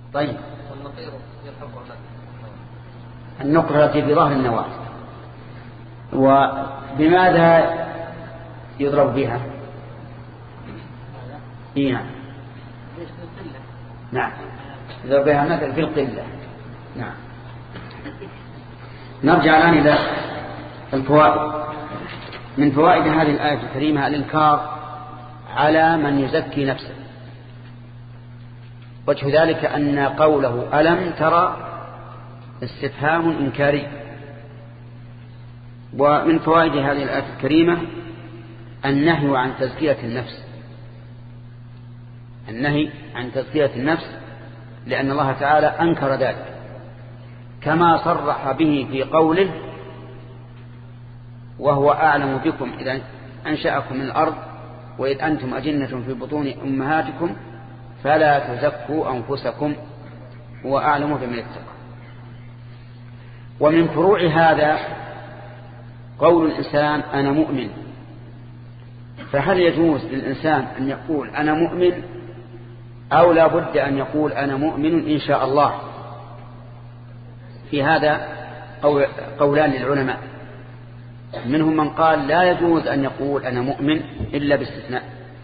طيب. والنقير يلحق النقرة التي في ظهر النواة، وبماذا يضرب بها؟ نعم يضرب بها مثل في القلة. نعم. نرجع الآن إلى الفوائد. من فوائد هذه الآية الكريمة الإنكار على من يزكي نفسه. وجه ذلك أن قوله ألم ترى استفهام إنكاري. ومن فوائد هذه الآية الكريمة النهي عن تزكية النفس، النهي عن تزكية النفس، لأن الله تعالى أنكر ذلك كما صرح به في قوله وهو أعلم بكم إذا أنشأكم من الأرض وإذ أنتم أجنة في بطون أمهاتكم فلا تزكوا أنفسكم هو أعلم بمن اتقى. ومن فروع هذا قول الإنسان أنا مؤمن. فهل يجوز للإنسان أن يقول أنا مؤمن أو لا بد أن يقول أنا مؤمن إن شاء الله؟ في هذا قولان للعلماء، منهم من قال لا يجوز أن يقول أنا مؤمن إلا باستثناء،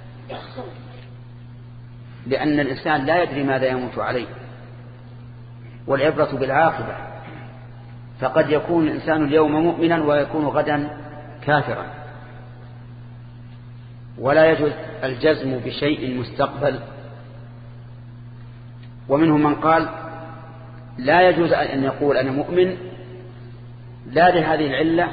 لأن الإنسان لا يدري ماذا يموت عليه، والعبرة بالعاقبة، فقد يكون الإنسان اليوم مؤمنا ويكون غدا كافرا، ولا يجوز الجزم بشيء مستقبل. ومنهم من قال لا يجوز أن يقول أنا مؤمن لا لهذه العلة،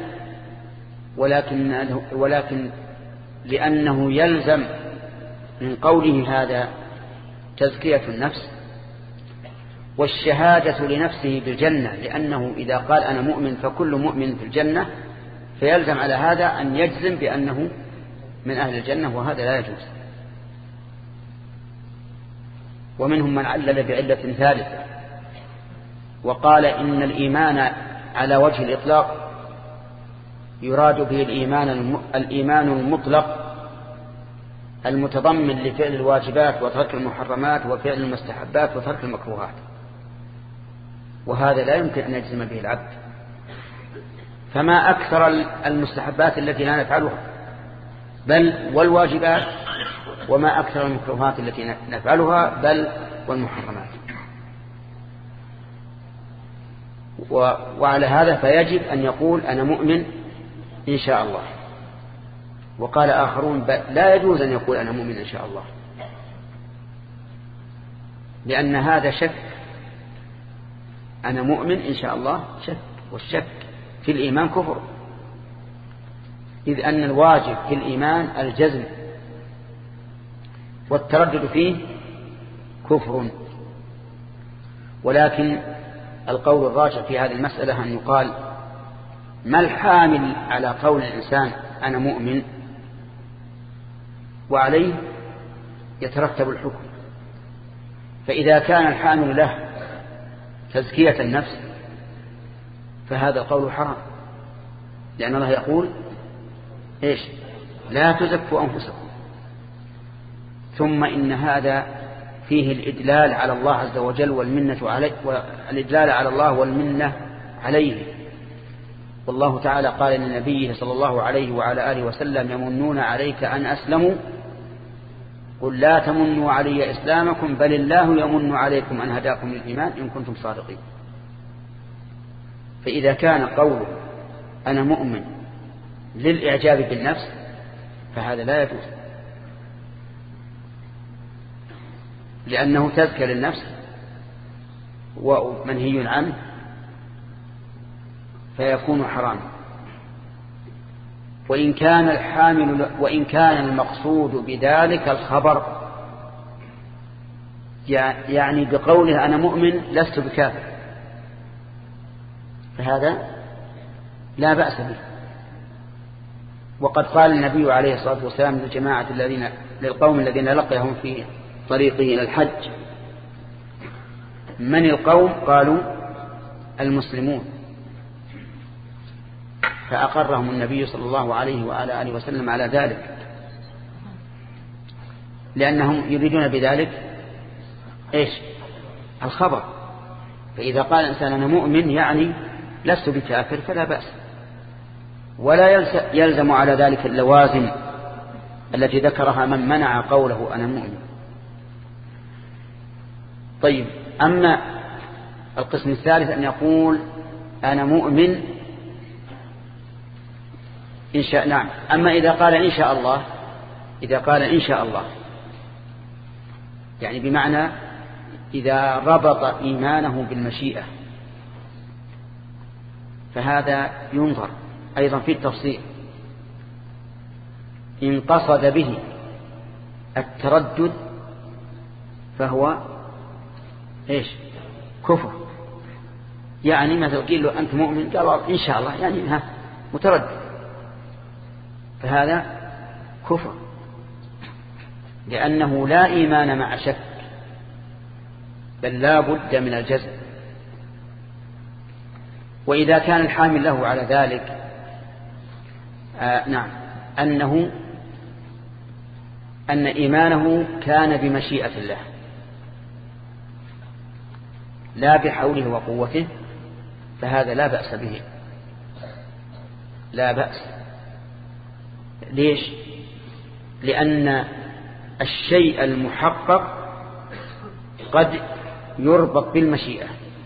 ولكن لأنه يلزم من قوله هذا تزكية النفس والشهادة لنفسه بالجنة، لأنه إذا قال أنا مؤمن فكل مؤمن في الجنة، فيلزم على هذا أن يجزم بأنه من أهل الجنة، وهذا لا يجوز. ومنهم من علل بعلة ثالثة وقال إن الإيمان على وجه الإطلاق يراد به الإيمان المطلق المتضمن لفعل الواجبات وترك المحرمات وفعل المستحبات وترك المكروهات، وهذا لا يمكن أن يجزم به العبد. فما أكثر المستحبات التي لا نفعلها بل والواجبات، وما أكثر المكروهات التي نفعلها بل والمحرمات. وعلى هذا فيجب أن يقول أنا مؤمن إن شاء الله. وقال آخرون لا يجوز أن يقول أنا مؤمن إن شاء الله، لأن هذا شك. أنا مؤمن إن شاء الله شك، والشك في الإيمان كفر، إذ أن الواجب في الإيمان الجزم، والتردد فيه كفر. ولكن القول الراجح في هذه المسألة أن يقال ما الحامل على قول الإنسان أنا مؤمن، وعليه يترتب الحكم. فإذا كان الحامل له تزكية النفس فهذا القول حرام، لأن الله يقول إيش؟ لا تزكوا أنفسكم. ثم إن هذا فيه الإدلال على الله عز وجل والمنة عليه، والإدلال على الله والمنة عليه. والله تعالى قال لنبيه صلى الله عليه وعلى آله وسلم يمنون عليك أن أسلموا قل لا تمنوا علي إسلامكم بل الله يمن عليكم أن هداكم للإيمان إن كنتم صادقين. فإذا كان قوله أنا مؤمن للإعجاب بالنفس فهذا لا يجوز، لأنه تزكى للنفس ومنهي عنه فيكون حراما. وإن كان المقصود بذلك الخبر، يعني بقوله أنا مؤمن لست بكافر، فهذا لا بأس به. وقد قال النبي عليه الصلاة والسلام للقوم الذين لقيهم في طريقه إلى الحج من القوم؟ قالوا المسلمون، فأقرهم النبي صلى الله عليه وعلى آله وسلم على ذلك، لأنهم يريدون بذلك إيش؟ الخبر. فإذا قال الإنسان أنا مؤمن يعني لست بكافر فلا بأس، ولا يلزم على ذلك اللوازم التي ذكرها من منع قوله أنا مؤمن. طيب، أما القسم الثالث أن يقول أنا مؤمن إن شاء. نعم. أما إذا قال إن شاء الله، إذا قال إن شاء الله يعني بمعنى إذا ربط إيمانه بالمشيئة، فهذا ينظر أيضا في التفصيل. إن قصد به التردد فهو إيش؟ كفر. يعني مثلا قيل له أنت مؤمن قال إن شاء الله يعني متردد، فهذا كفر، لأنه لا إيمان مع شك، بل لا بد من الجزم. وإذا كان الحامل له على ذلك نعم أن إيمانه كان بمشيئة الله لا بحوله وقوته، فهذا لا بأس به، لا بأس. ليش؟ لأن الشيء المحقق قد يربط بالمشيئة،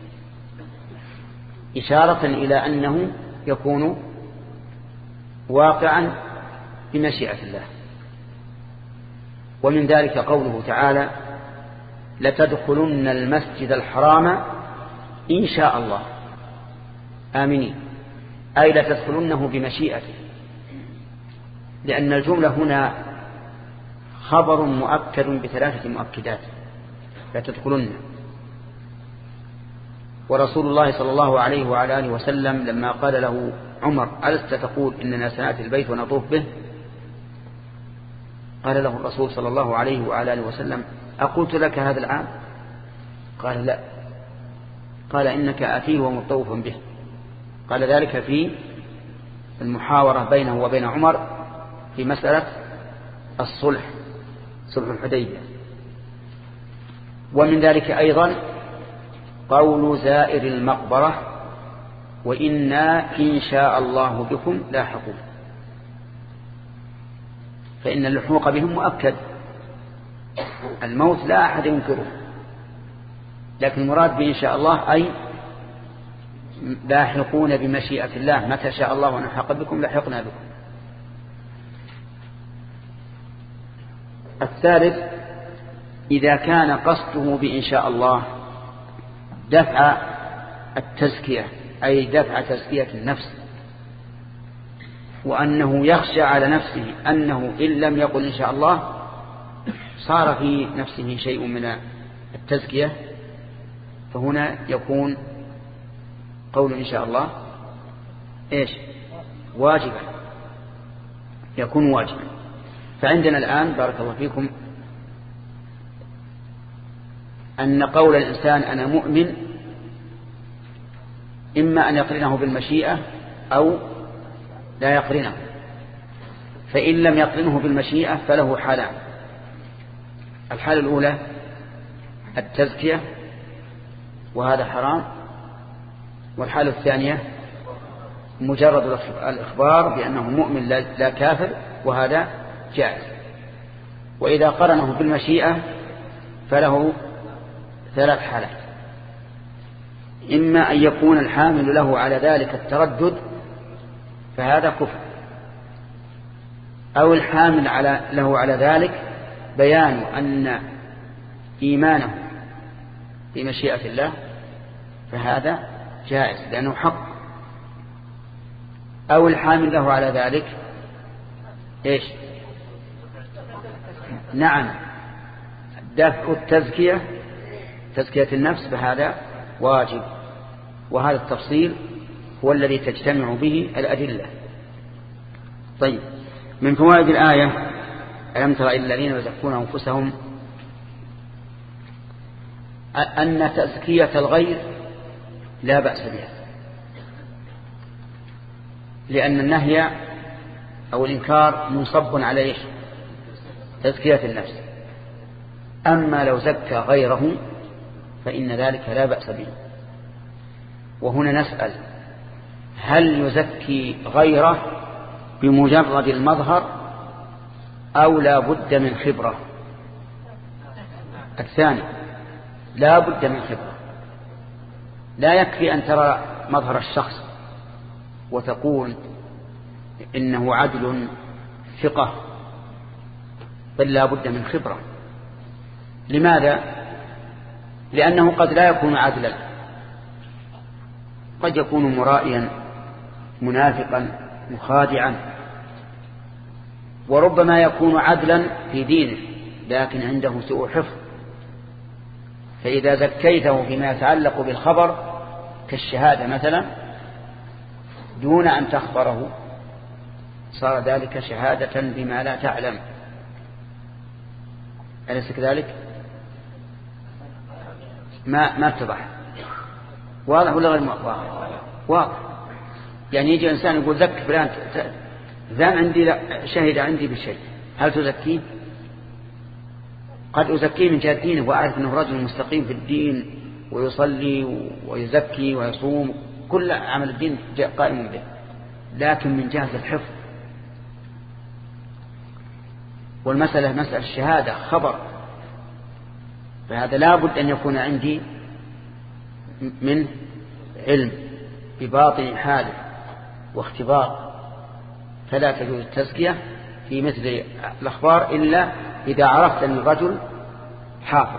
إشارة إلى أنه يكون واقعا بمشيئة الله. ومن ذلك قوله تعالى لتدخلن المسجد الحرام إن شاء الله آمنين، أي لتدخلنه بمشيئته، لأن الجملة هنا خبر مؤكد بثلاثة مؤكدات، لتدخلن. ورسول الله صلى الله عليه وعلى آله وسلم لما قال له عمر ألست تقول إننا سنأتي البيت ونطوف به؟ قال له الرسول صلى الله عليه وعلى آله وسلم أقلت لك هذا العام؟ قال لا. قال إنك آتيه ومطوفا به. قال ذلك في المحاورة بينه وبين عمر في مسألة الصلح، صلح الحديبية. ومن ذلك أيضا قول زائر المقبرة وإنا إن شاء الله بكم لاحقون، فإن اللحوق بهم مؤكد، الموت لا أحد ينكره، لكن المراد بإن شاء الله أي لاحقون بمشيئة الله، متى شاء الله ونلحق بكم لحقنا بكم. الثالث إذا كان قصده بإن شاء الله دفع التزكية، أي دفع تزكية النفس، وأنه يخشى على نفسه أنه إن لم يقل إن شاء الله صار في نفسه شيء من التزكية، فهنا يكون قول إن شاء الله إيش؟ واجبا، يكون واجبا. فعندنا الآن بارك الله فيكم أن قول الإنسان أنا مؤمن إما أن يقرنه بالمشيئة أو لا يقرنه. فإن لم يقرنه بالمشيئة فله حالان: الحالة الأولى التزكية وهذا حرام، والحالة الثانية مجرد الإخبار بأنه مؤمن لا كافر، وهذا جائز. وإذا قرنه بالمشيئة فله ثلاث حالات: إما أن يكون الحامل له على ذلك التردد فهذا كفر، أو الحامل له على ذلك بيان أن إيمانه بمشيئة الله فهذا جائز لأنه حق، أو الحامل له على ذلك إيش؟ نعم، دفع التزكية، تزكية النفس، فهذا واجب. وهذا التفصيل هو الذي تجتمع به الأدلة. طيب، من فوائد الآية ألم تر إلى الذين يزكون أنفسهم أن تزكية الغير لا بأس بها، لأن النهي أو الإنكار منصب على إيش؟ تزكية النفس. أما لو زكى غيره فإن ذلك لا بأس به. وهنا نسأل: هل يزكي غيره بمجرد المظهر أو لا بد من خبرة؟ الثاني، لا بد من خبرة. لا يكفي أن ترى مظهر الشخص وتقول إنه عدل ثقة، بل لا بد من خبرة. لماذا؟ لأنه قد لا يكون عدلا، قد يكون مرائيا منافقا مخادعا، وربما يكون عدلا في دينه لكن عنده سوء حفظ. فإذا زكيته فيما يتعلق بالخبر كالشهادة مثلا دون أن تخبره صار ذلك شهادة بما لا تعلم. أليس كذلك؟ ما اتضح. واضح ولا غير واضح؟ واضح. يعني يجي إنسان يقول زك فلان ذان عندي شهد عندي بشيء، هل تزكيه؟ قد أزكيه من جهة دينه وأعرف أنه رجل مستقيم في الدين ويصلي ويزكي ويصوم، كل عمل الدين قائم به، لكن من جهة الحفظ. والمسألة مسألة الشهادة خبر، فهذا لا بد أن يكون عندي من علم بباطن حاله واختبار. فلا تجوز التزكية في مثل الأخبار إلا إذا عرفت أن الرجل حافظ.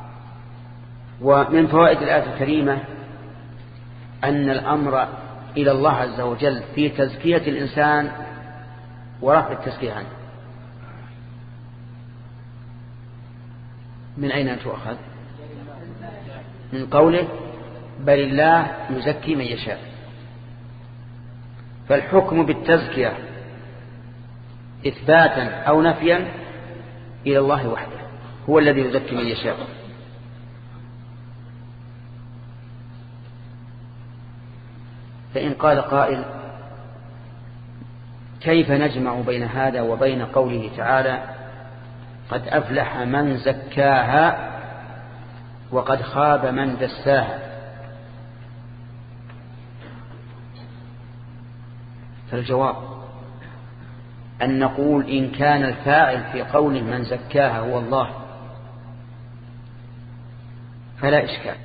ومن فوائد الآية الكريمة أن الأمر إلى الله عز وجل في تزكية الإنسان ورفع التزكية عنه. من أين تؤخذ؟ من قوله بل الله يزكي من يشاء. فالحكم بالتزكية إثباتا أو نفيا إلى الله وحده، هو الذي يزكي من يشاء. فإن قال قائل: كيف نجمع بين هذا وبين قوله تعالى: قد أفلح من زكاها وقد خاب من دساها؟ فالجواب أن نقول إن كان الفاعل في قوله من زكاها هو الله فلا إشكال.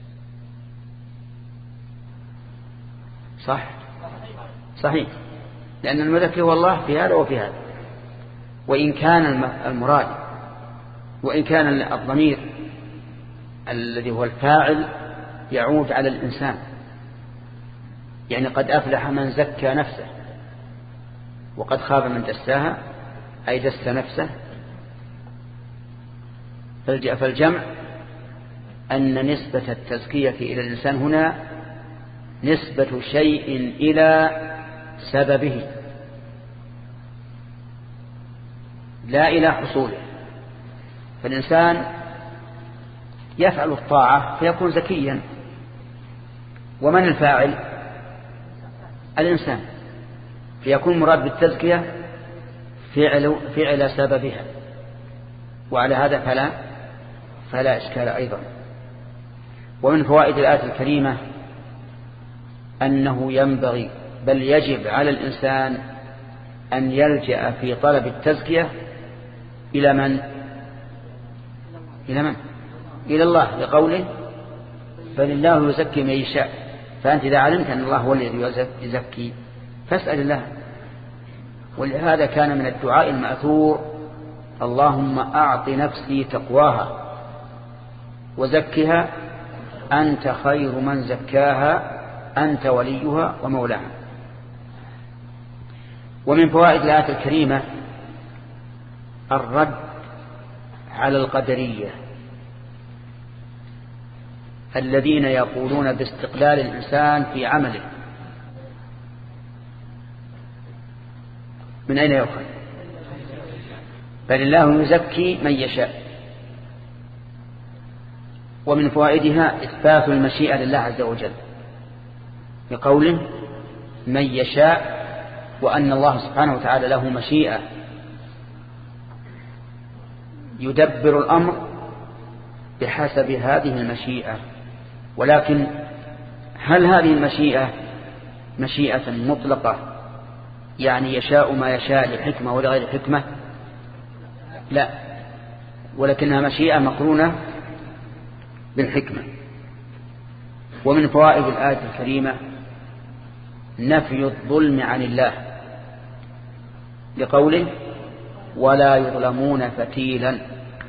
صحيح، لأن المزكي هو الله في هذا وفي هذا. وإن كان المراد وإن كان الضمير الذي هو الفاعل يعود على الإنسان، يعني قد أفلح من زكى نفسه وقد خاب من دساها أي دس نفسه. فالجمع أن نسبة التزكية إلى الإنسان هنا نسبة شيء إلى سببه لا إلى حصوله. فالإنسان يفعل الطاعة فيكون زكيا، ومن الفاعل؟ الإنسان، فيكون مراد بالتزكية فعل سببها، وعلى هذا فلا إشكال أيضا. ومن فوائد الآية الكريمة أنه ينبغي بل يجب على الإنسان أن يلجأ في طلب التزكية إلى من؟ إلى الله، لقوله بل الله يزكي من يشاء. فأنت إذا علمت أن الله هو الذي يزكي فاسأل الله. ولهذا كان من الدعاء المأثور: اللهم أعط نفسي تقواها وزكها أنت خير من زكاها أنت وليها ومولاها. ومن فوائد الآية الكريمة الرد على القدرية الذين يقولون باستقلال الإنسان في عمله. من أين يؤخذ؟ بل الله يزكي من يشاء. ومن فوائدها إثبات المشيئة لله عز وجل بقوله من يشاء، وأن الله سبحانه وتعالى له مشيئة يدبر الأمر بحسب هذه المشيئة. ولكن هل هذه المشيئة مشيئة مطلقة يعني يشاء ما يشاء لحكمة ولغير حكمة؟ لا، ولكنها مشيئة مقرونة بالحكمة. ومن فوائد الآية الكريمة نفي الظلم عن الله لقوله ولا يظلمون فتيلا.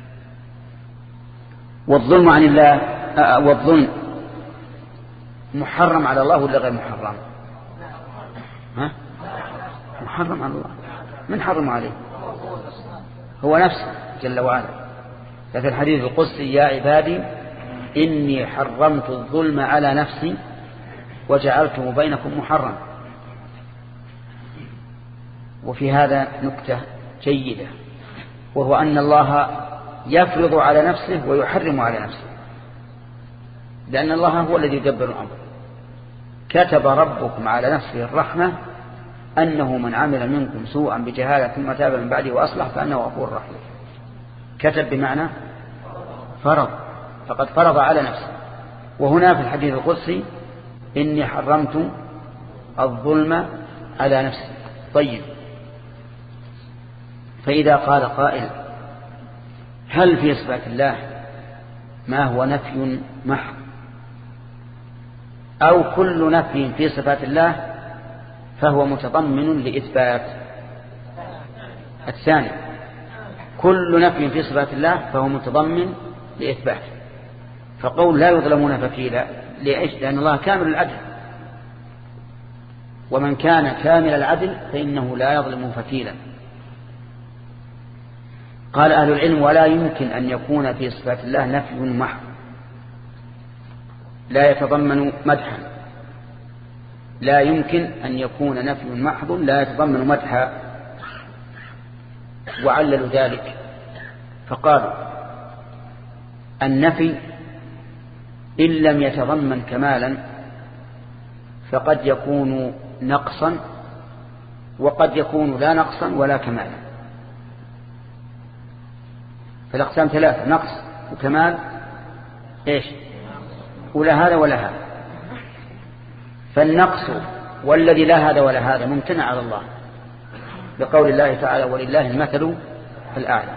والظلم عن الله والظلم محرم على الله ولا غير محرم؟ محرم على الله. من حرم عليه؟ هو نفسه جل وعلا. ففي الحديث القدسي يا عبادي إني حرمت الظلم على نفسي وجعلته بينكم محرما. وفي هذا نكتة جيدة، وهو أن الله يفرض على نفسه ويحرم على نفسه، لأن الله هو الذي يدبر الأمر. كتب ربكم على نفسه الرحمة أنه من عمل منكم سوءا بجهالة ثم تاب من بعده وأصلح فأنه غفور رحيم. كتب بمعنى فرض، فقد فرض على نفسه. وهنا في الحديث القدسي إني حرمت الظلم على نفسي. طيب، فإذا قال قائل هل في صفات الله ما هو نفي محض، أو كل نفي في صفات الله فهو متضمن لإثبات؟ الثاني، كل نفي في صفات الله فهو متضمن لإثبات. فقول لا يظلمون فتيلا لإيش؟ لأن الله كامل العدل، ومن كان كامل العدل فإنه لا يظلم فتيلا. قال أهل العلم ولا يمكن أن يكون في صفات الله نفي محض لا يتضمن مدحا. لا يمكن أن يكون نفي محض لا يتضمن مدحا. وعللوا ذلك فقالوا النفي إن لم يتضمن كمالا فقد يكون نقصا، وقد يكون لا نقصا ولا كمالا. فالأقسام ثلاثة: نقص وكمال إيش؟ ولا هذا ولا هذا. فالنقص والذي لا هذا ولا هذا ممتنع على الله، بقول الله تعالى ولله المثل الأعلى.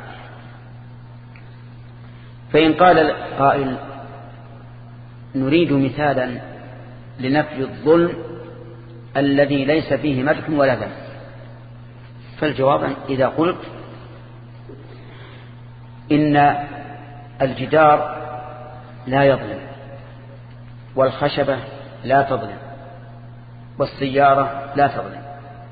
فإن قال قائل نريد مثالا لنفي الظلم الذي ليس فيه مدح ولا ذم، فالجواب إذا قلت إن الجدار لا يظلم، والخشبة لا تظلم، والسيارة لا تظلم،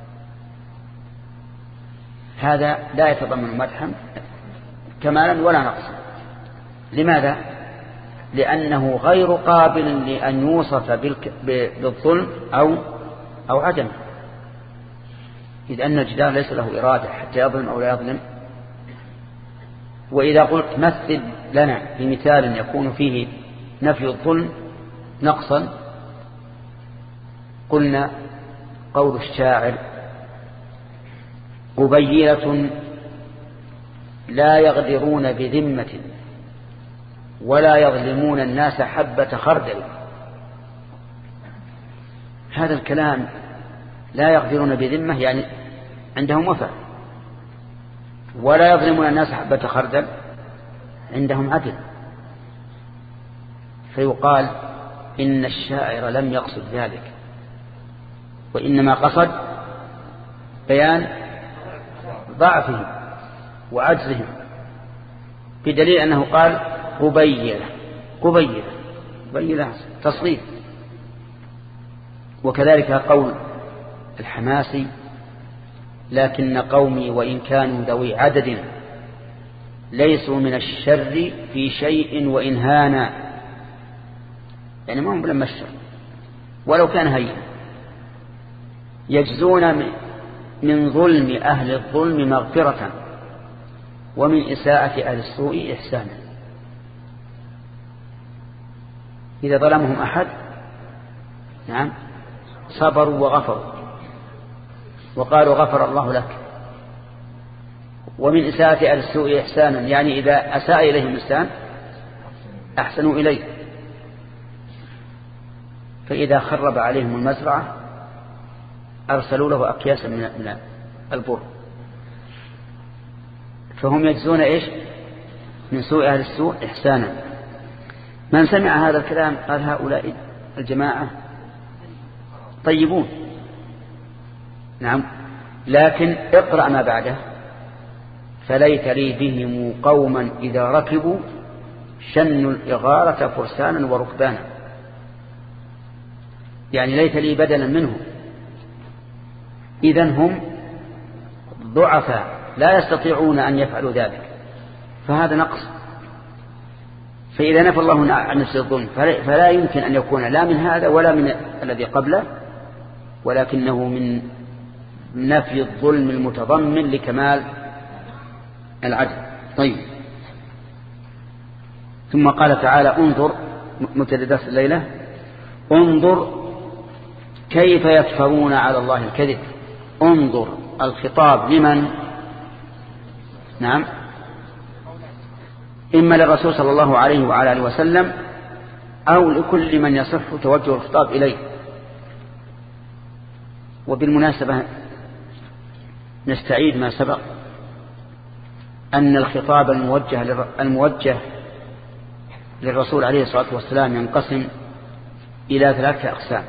هذا لا يتضمن مدحا كمالا ولا نقصا. لماذا؟ لأنه غير قابل لأن يوصف بالظلم أو عدم، إذ أن الجدار ليس له إرادة حتى يظلم أو لا يظلم. وإذا قلت مثل لنا بمثال يكون فيه نفي الظلم نقصا، قلنا قول الشاعر قبيلة لا يغدرون بذمة ولا يظلمون الناس حبة خردل. هذا الكلام لا يغدرون بذمة يعني عندهم وفاء، ولا يظلمون الناس حبة خردل عندهم عدل. فيقال إن الشاعر لم يقصد ذلك، وإنما قصد بيان ضعفهم وعجزهم، بدليل أنه قال قبيلة تصريف. وكذلك قول الحماسي لكن قومي وإن كانوا ذوي عدد ليسوا من الشر في شيء وإن هانا، يعني ما هم لما الشر ولو كان هين، يجزون من ظلم أهل الظلم مغفرة ومن إساءة أهل السوء إحسانا. إذا ظلمهم أحد نعم صبروا وغفروا وقالوا غفر الله لك. ومن إساءة أهل السوء إحسانا يعني إذا أساء إليهم إنسان أحسنوا إليه. فإذا خرب عليهم المزرعة أرسلوا له أكياسا من البر، فهم يجزون إيش؟ من سوء أهل السوء إحسانا. من سمع هذا الكلام قال هؤلاء الجماعة طيبون. نعم، لكن اقرأ ما بعده: فليت لي بهم قوما إذا ركبوا شنوا الإغارة فرسانا وركبانا. يعني ليت لي بدلا منهم، إذن هم ضعفاء لا يستطيعون أن يفعلوا ذلك، فهذا نقص. فإذا نفى الله عن نفسه الظلم فلا يمكن أن يكون لا من هذا ولا من الذي قبله، ولكنه من نفي الظلم المتضمن لكمال العدل. طيب، ثم قال تعالى: انظر، مبتدأ درس الليلة: انظر كيف يفترون على الله الكذب. انظر الخطاب لمن؟ نعم، إما للرسول صلى الله عليه وعلى آله وسلم أو لكل من يصح توجه الخطاب إليه. وبالمناسبة نستعيد ما سبق أن الخطاب الموجه للرسول عليه الصلاة والسلام ينقسم إلى 3 أقسام.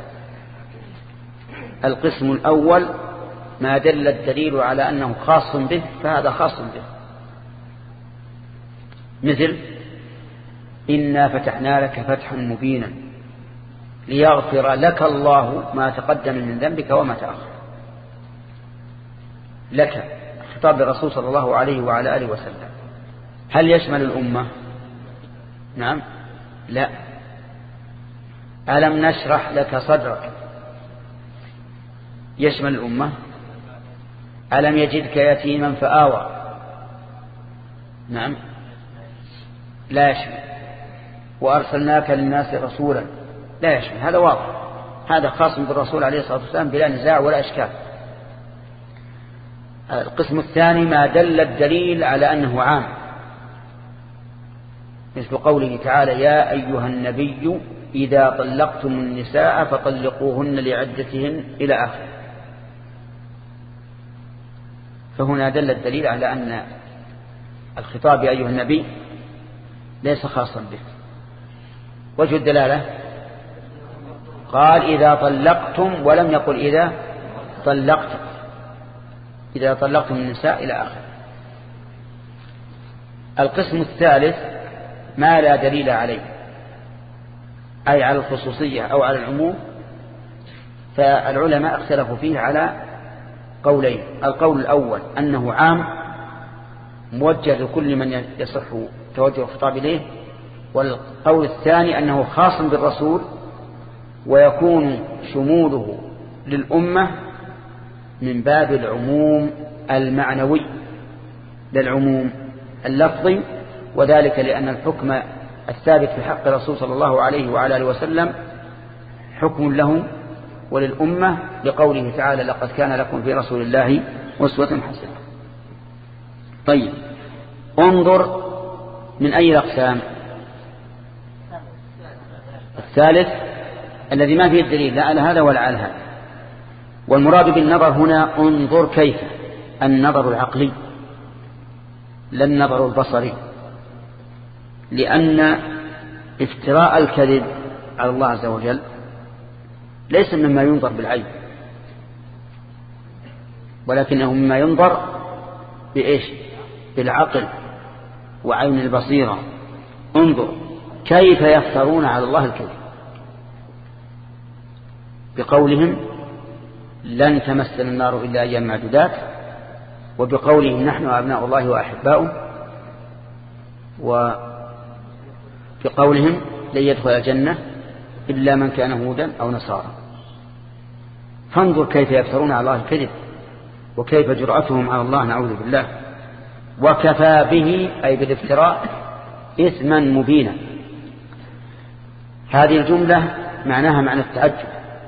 القسم الأول ما دل الدليل على أنه خاص به، فهذا خاص به، مثل: إنا فتحنا لك فتحا مبينا ليغفر لك الله ما تقدم من ذنبك وما تأخر. لك خطاب الرسول صلى الله عليه وعلى آله وسلم. هل يشمل الأمة؟ نعم، لا. ألم نشرح لك صدرك يشمل الأمة؟ ألم يجدك يتيما فآوى؟ نعم، لا يشمل. وأرسلناك للناس رسولا؟ لا يشمل. هذا واضح، هذا خاص بالرسول عليه الصلاة والسلام بلا نزاع ولا إشكال. القسم الثاني ما دل الدليل على أنه عام، مثل قوله تعالى: يا أيها النبي إذا طلقتم النساء فطلقوهن لعدتهن إلى آخر. فهنا دل الدليل على أن الخطاب يا أيها النبي ليس خاصا به. وجه الدلالة قال: إذا طلقتم، ولم يقل إذا طلقتم. إذا طلقتم النساء إلى آخر. القسم الثالث ما لا دليل عليه، أي على الخصوصية أو على العموم، فالعلماء اختلفوا فيه على قولين. القول الأول أنه عام موجه لكل من يصح توجه الخطاب إليه، والقول الثاني أنه خاص بالرسول ويكون شموله للأمة من باب العموم المعنوي للعموم اللفظي، وذلك لأن الحكم الثابت في حق الرسول صلى الله عليه وعلى آله وسلم حكم له وللأمة، لقوله تعالى: لقد كان لكم في رسول الله أسوة حسنة. طيب، انظر من أي الأقسام؟ الثالث الذي ما فيه الدليل لا على هذا ولا على هذا. والمراد بالنظر هنا انظر كيف، النظر العقلي لا النظر البصري، لأن افتراء الكذب على الله عز وجل ليس مما ينظر بالعين، ولكنه مما ينظر بإيش؟ بالعقل وعين البصيرة. انظر كيف يفترون على الله الكذب بقولهم لن تمسنا النار إلا أيام معدودات، وبقولهم نحن أبناء الله وأحباؤه، وبقولهم لن يدخل الجنة إلا من كان هودا أو نصارى. فانظر كيف يفترون على الله الكذب وكيف جرأتهم على الله، نعوذ بالله. وكفى به أي بالافتراء إثما مبينا. هذه الجملة معناها معنى التعجب،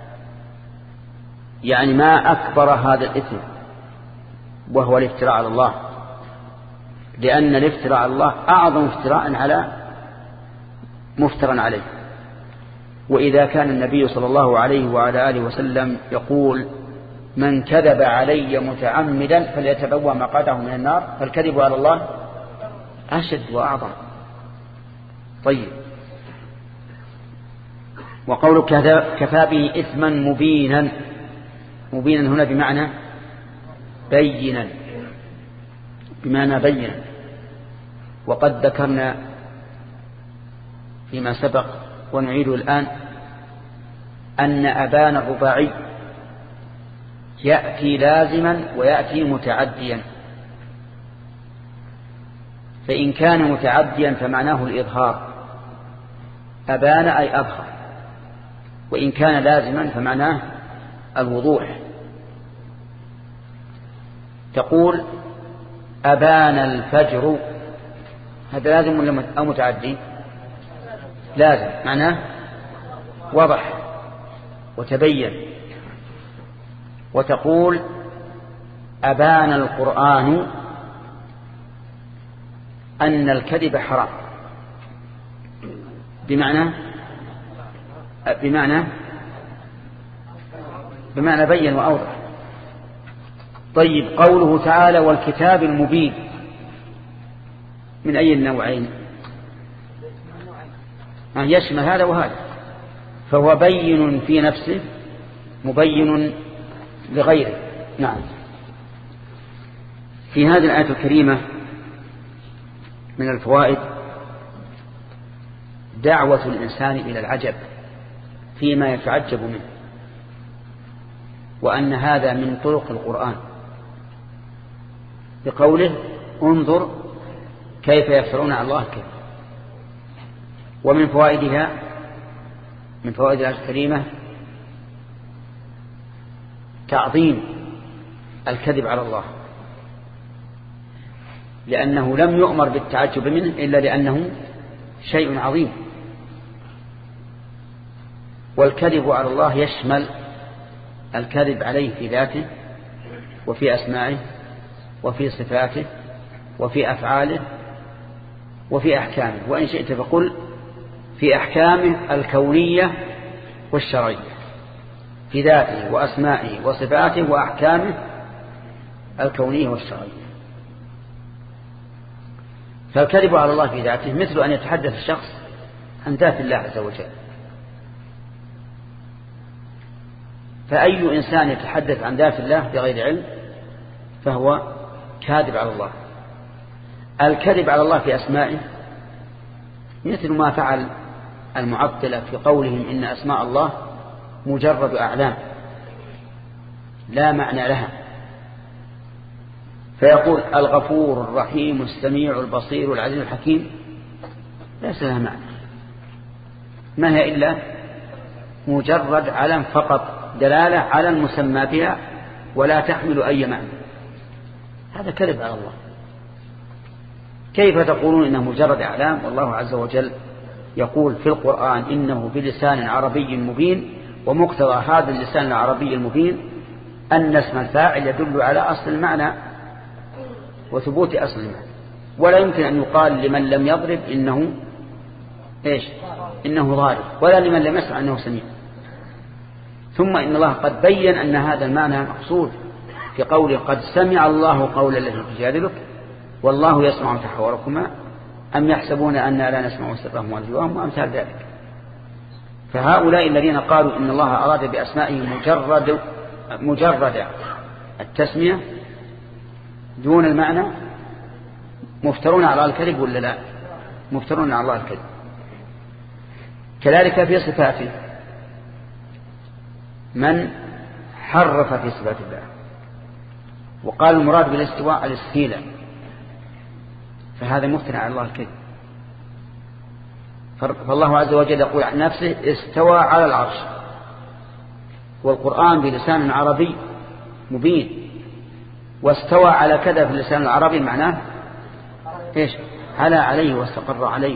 يعني ما أكبر هذا الإثم وهو الافتراء على الله، لأن الافتراء على الله أعظم افتراء على مفترا عليه. وإذا كان النبي صلى الله عليه وعلى آله وسلم يقول من كذب علي متعمدا فليتبوأ مقعده من النار، فالكذب على الله أشد وأعظم. طيب، وقول كفى به إثما مبينا، مبينا هنا بمعنى بينا، بمعنى بينا. وقد ذكرنا فيما سبق ونعيده الآن أن أبان الرباعي يأتي لازما ويأتي متعديا، فإن كان متعديا فمعناه الإظهار، أبان أي أظهر، وإن كان لازما فمعناه الوضوح. تقول أبان الفجر، هذا لازم أو متعدي؟ لازم، معناه وضح وتبين. وتقول أبان القرآن أن الكذب حرام، بمعنى بين وأوضح. طيب، قوله تعالى والكتاب المبين من أي النوعين؟ يشمل هذا وهذا، فهو بين في نفسه مبين لغيره. نعم. في هذه الآية الكريمة من الفوائد دعوة الإنسان إلى العجب فيما يتعجب منه، وأن هذا من طرق القرآن، بقوله انظر كيف يفترون على الله الكذب. ومن فوائدها، من فوائد الآية الكريمة تعظيم الكذب على الله، لأنه لم يؤمر بالتعجب منه إلا لأنه شيء عظيم. والكذب على الله يشمل الكذب عليه في ذاته وفي أسمائه وفي صفاته وفي أفعاله وفي أحكامه، وإن شئت فقل في أحكامه الكونية والشرعية، في ذاته وأسمائه وصفاته وأحكامه الكونية والشرعية. فالكذب على الله في ذاته مثل أن يتحدث الشخص عن ذات الله عز وجل، فأي إنسان يتحدث عن ذات الله بغير علم فهو كاذب على الله. الكذب على الله في أسمائه مثل ما فعل المعطلة في قولهم إن أسماء الله مجرد أعلام لا معنى لها، فيقول الغفور الرحيم السميع البصير العزيز الحكيم، ليس لها معنى، ما هي إلا مجرد علم فقط، دلالة على المسمى بها ولا تحمل أي معنى. هذا كذب على الله. كيف تقولون إنه مجرد أعلام والله عز وجل يقول في القرآن إنه بلسان عربي مبين، ومقتضى هذا اللسان العربي المبين أن اسم الفاعل يدل على أصل المعنى وثبوت أصل المعنى، ولا يمكن أن يقال لمن لم يضرب إنه إنه ضارب، ولا لمن لم يسمع أنه سميع. ثم إن الله قد بين أن هذا المعنى مقصود في قوله قد سمع الله قول الذي تجادلك والله يسمع تحاوركما أم يحسبون أننا لا نسمع سرهم ونجواهم وأمثال ذلك. فهؤلاء الذين قالوا إن الله أراد بأسمائه مجرد التسمية دون المعنى مفترون على الكذب ولا لا؟ مفترون على الله الكذب. كذلك في صفاته من حرف في صفات الله وقال المراد بالاستواء الاستيلاء، فهذا مفترى على الله الكذب. فالله عز وجل يقول عن نفسه استوى على العرش، والقرآن بلسان عربي مبين، واستوى على كذا في اللسان العربي معناه على عليه واستقر عليه.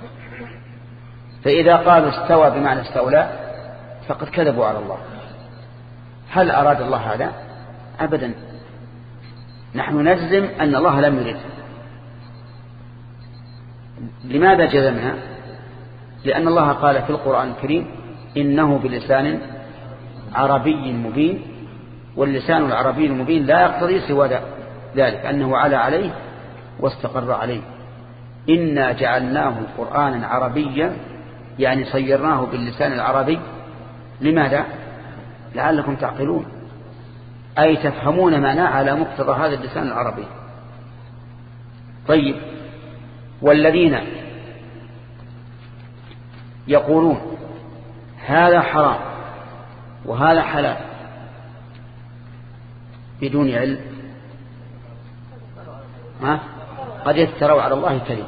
فإذا قالوا استوى بمعنى استولى فقد كذبوا على الله. هل أراد الله هذا؟ أبدا. نحن نجزم أن الله لم يرد. لماذا جزمنا؟ لأن الله قال في القرآن الكريم إنه بلسان عربي مبين، واللسان العربي المبين لا يقتضي سوى ذلك أنه علا عليه واستقر عليه. إنا جعلناه قرآنا عربيا يعني صيرناه باللسان العربي. لماذا؟ لعلكم تعقلون، أي تفهمون معناه على مقتضى هذا اللسان العربي. طيب، والذين يقولون هذا حرام وهذا حلال بدون علم قد افتروا على الله كذبا،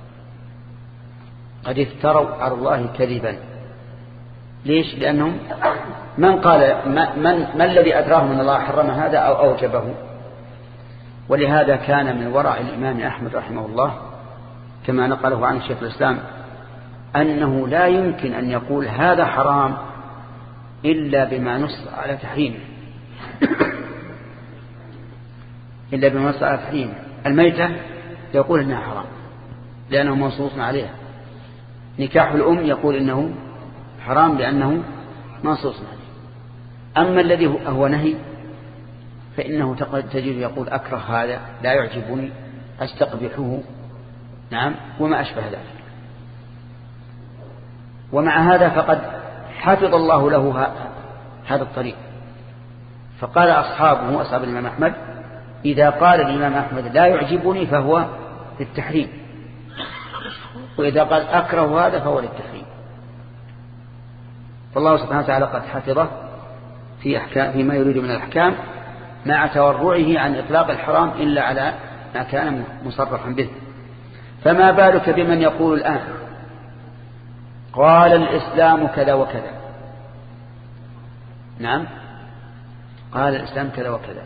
قد افتروا على الله كذبا. ليش؟ لأنهم من قال ما الذي أدراهم أن الله حرم هذا أو أوجبه؟ ولهذا كان من ورع الإمام أحمد رحمه الله كما نقله عن شيخ الإسلام أنه لا يمكن أن يقول هذا حرام إلا بما نص على تحريمه إلا بما نص على تحريمه. الميتة يقول إنها حرام لأنه منصوص عليها. نكاح الأم يقول إنه حرام لأنه منصوص عليه. أما الذي هو نهي فإنه تجد يقول أكره هذا، لا يعجبني، أستقبحه، نعم، وما أشبه ذلك. ومع هذا فقد حفظ الله له هذا الطريق. فقال أصحابه أصحاب الإمام أحمد إذا قال الإمام أحمد لا يعجبني فهو للتحريم، وإذا قال أكره هذا فهو للتحريم. فالله سبحانه وتعالى قد حفظه فيما يريد من الأحكام مع تورعه عن إطلاق الحرام إلا على ما كان مصرحا به. فما بالك بمن يقول الآن قال الإسلام كذا وكذا؟ نعم، قال الإسلام كذا وكذا،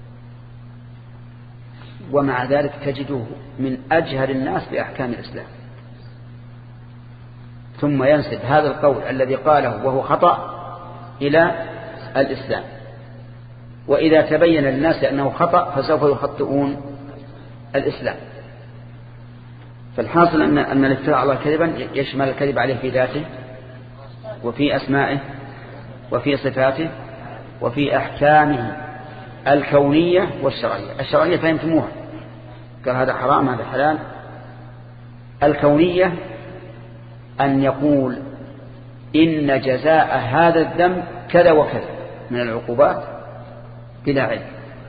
ومع ذلك تجده من أجهل الناس بأحكام الإسلام، ثم ينسب هذا القول الذي قاله وهو خطأ إلى الإسلام. وإذا تبين للناس أنه خطأ فسوف يخطئون الإسلام. فالحاصل أن الافتراء على الله كذبا يشمل الكذب عليه في ذاته وفي أسمائه وفي صفاته وفي أحكامه الكونية والشرعية. الشرعية فهمتموها، قال هذا حرام هذا حلال. الكونية أن يقول إن جزاء هذا الذنب كذا وكذا من العقوبات بلا علم،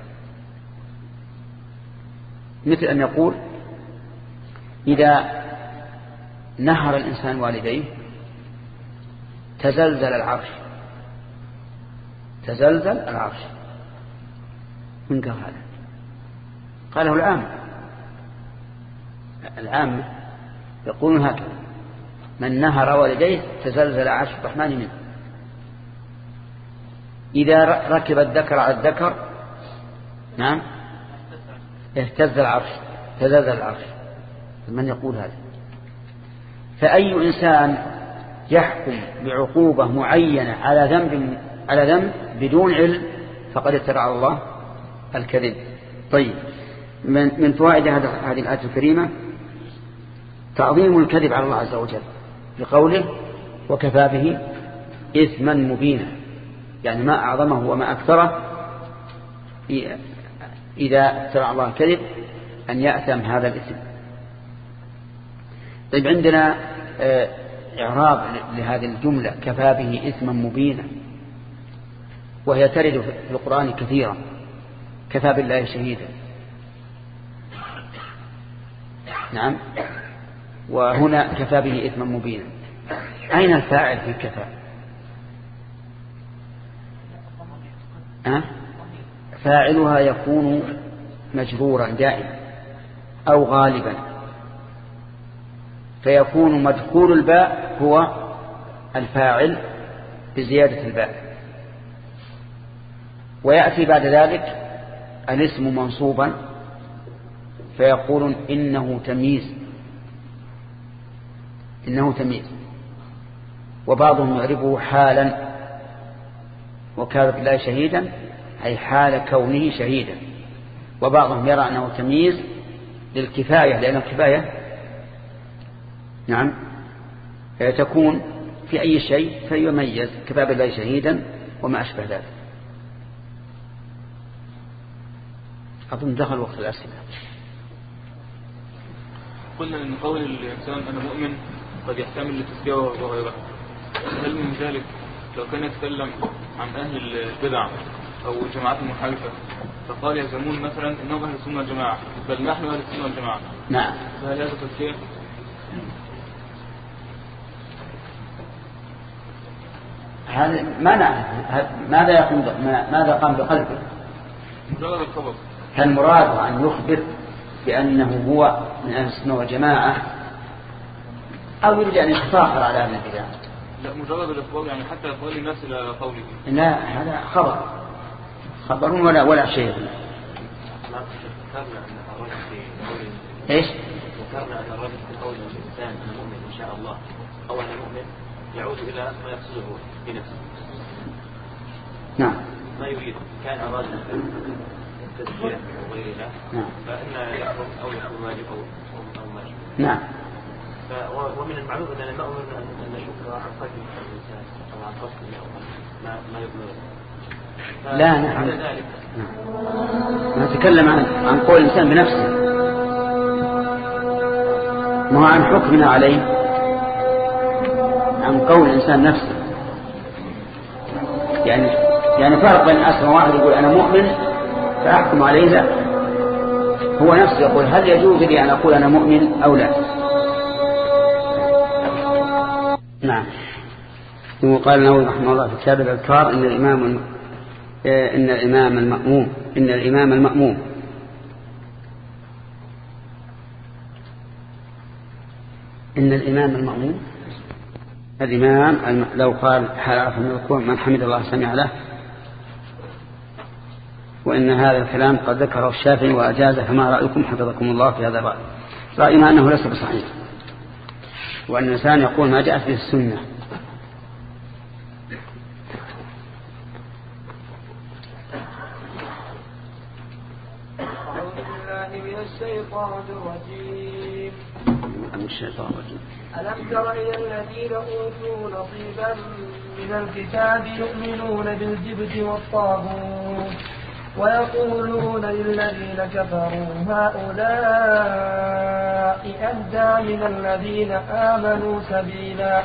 مثل أن يقول إذا نهر الإنسان والديه تزلزل العرش. تزلزل العرش، من قال هذا؟ قاله العامة يقولون هكذا: من نهر والديه تزلزل عرش الرحمن منه. إذا ركب الذكر على الذكر، نعم، اهتز العرش، تزلزل العرش. من يقول هذا؟ فأي إنسان يحكم بعقوبة معينة على ذنب بدون علم فقد افترى على الله الكذب. طيب، من فوائد هذه الآية الكريمة تعظيم الكذب على الله عز وجل بقوله وكفى به إثما مبينا، يعني ما أعظمه وما أكثره إذا افترى على الله الكذب أن يأثم هذا الإثم. طيب، عندنا إعراب لهذه الجملة كفى به إثما مبينا، وهي ترد في القرآن كثيرا: كفى بالله شهيدا، نعم، وهنا كفى به إثما مبينا. أين الفاعل في كفى؟ فاعلها يكون مجرورا دائما أو غالبا، فيكون مدخول الباء هو الفاعل بزيادة الباء، ويأتي بعد ذلك الاسم منصوبا فيقول إنه تمييز، إنه تمييز. وبعضهم يعربه حالا، وكان بالله شهيدا أي حال كونه شهيدا. وبعضهم يرى أنه تمييز للكفاية، لأن الكفاية، نعم، تكون في أي شيء فيميز كفى بالله شهيدا وما أشبه ذلك. أظن دخل وقت الأسئلة. قلنا أن قول الإنسان أنا مؤمن قد يحتمل للتزكية وغيرها. هل من ذلك لو كان يتكلم عن أهل البدع أو الجماعات المحالفة فقال يزعمون مثلا إنهم أهل السنة والجماعة بل نحن أهل السنة والجماعة، نعم، فهل هذا تزكية؟ هذا ما نعرف ماذا قام بقلبه. مجرد الخبر. كان مراده أن يخبر بأنه هو من أهل السنة والجماعة أو يريد أن يتفاخر على أهل البدع؟ لا، مجرد الإخبار يعني حتى يقول الناس إلى قوله. لا، هذا خبر ولا شيء. ايش؟ ذكرنا أن الرجل في قول الإنسان أنا مؤمن إن شاء الله أو أنا مؤمن يعود إلى ما يقصده بنفسه. نعم. ما يريد كان أراد التزكية أو غيرها فإن يحرم أو يحرم واجب أو ماجب. نعم. ومن المعلوم أننا ما أمرنا أن نشك عن قلب الإنسان أو عن قصده أو ما يبلغ. لا، نحن نتكلم عن قول الإنسان بنفسه، ما عن حكمنا عليه، عن قول الإنسان نفسه. يعني فرق بين أسمى واحد يقول أنا مؤمن فأحكم عليه، لا، هو نفسه يقول هل يجوز لي أن أقول أنا مؤمن أو لا. نعم. وقال النووي رحمه الله في كتاب الأذكار إن الإمام المأموم الإمام لو قال حال من حمد الله سمع له، وإن هذا الكلام قد ذكره الشافعي وأجازه، فما رأيكم حفظكم الله في هذا الرأي؟ رأينا أنه ليس بصحيح، وأن الإنسان يقول ما جاءت به السنة. ألم تر إلى الذين أوتوا نصيبا من الكتاب يؤمنون بالجبت والطاغوت ويقولون للذين كفروا هؤلاء أهدى من الذين آمنوا سبيلا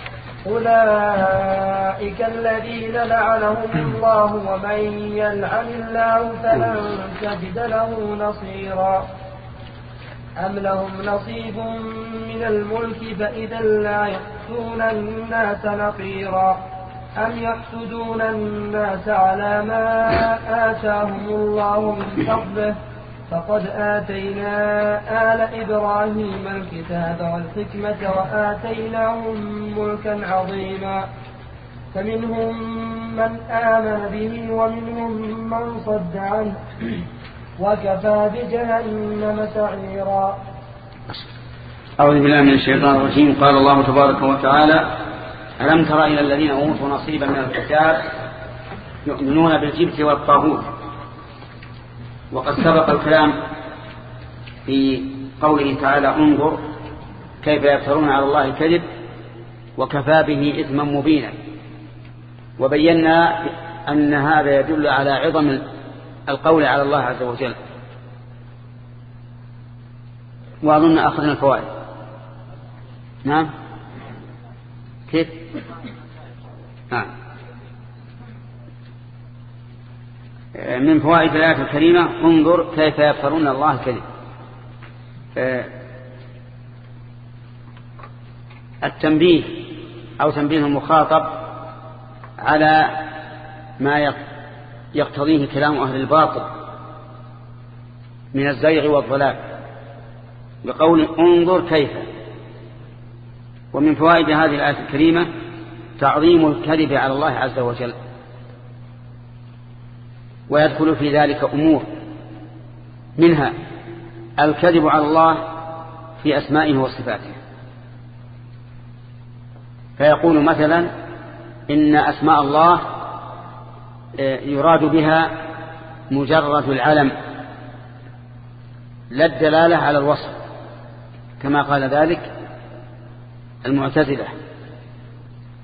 أولئك الذين لعنهم الله ومن يلعن الله فلن تجد له نصيرا أم لهم نصيب من الملك فإذا لا يؤتون الناس نقيرا أم يحسدون الناس على ما آتاهم الله من فضله فقد آتينا آل إبراهيم الكتاب والحكمة وآتيناهم ملكا عظيما فمنهم من آمن به ومنهم من صد عنه وكفى بجهنم سعيرا. أعوذ بالله من الشيطان الرجيم. قال الله تبارك وتعالى ألم تر إلى الذين أوتوا نصيبا من الكتاب يؤمنون بالجبت والطاغوت. وقد سبق الكلام في قوله تعالى انظر كيف يفترون على الله الكذب وكفى به إثما مبينا، وبينا أن هذا يدل على عظم القول على الله عز وجل. وأظن أخذنا الفوائد. نعم، كيف؟ نعم. من فوائد الآية الكريمة انظر كيف يفترون الله الكذب. التنبيه أو تنبيه المخاطب على ما يقتضيه كلام أهل الباطل من الزيغ والضلال بقول انظر كيف. ومن فوائد هذه الآية الكريمة تعظيم الكذب على الله عز وجل، ويدخل في ذلك أمور، منها الكذب على الله في أسمائه وصفاته، فيقول مثلا إن أسماء الله يراد بها مجرد العلم لا الدلالة على الوصف، كما قال ذلك المعتزلة.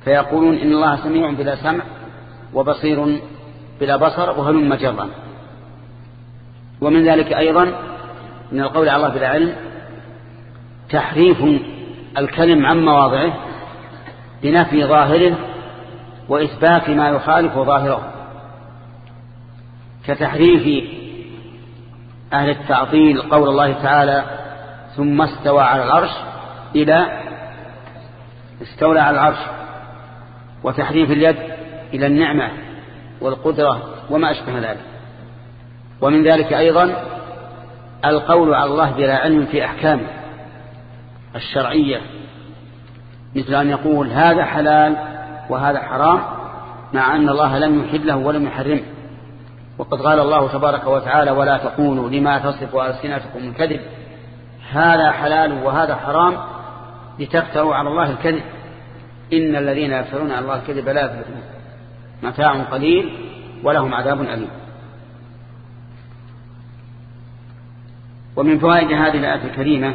فيقولون إن الله سميع بلا سمع وبصير بلا بصر وهلم مجرا. ومن ذلك أيضا من القول على الله بلا علم تحريف الكلم عن مواضعه بنفي ظاهره وإثبات ما يخالف ظاهره، كتحريف أهل التعطيل قول الله تعالى ثم استوى على العرش إلى استولى على العرش، وتحريف اليد إلى النعمة والقدرة وما أشبه ذلك. ومن ذلك أيضا القول على الله بلا علم في أحكامه الشرعية، مثل أن يقول هذا حلال وهذا حرام مع أن الله لم يحله ولم يحرمه. وقد قال الله تبارك وتعالى ولا تقولوا لما تصف ألسنتكم الكذب هذا حلال وهذا حرام لتفتروا على الله الكذب إن الذين يفترون على الله الكذب لا يفلحون متاع قليل ولهم عذاب أليم. ومن فوائد هذه الآية الكريمة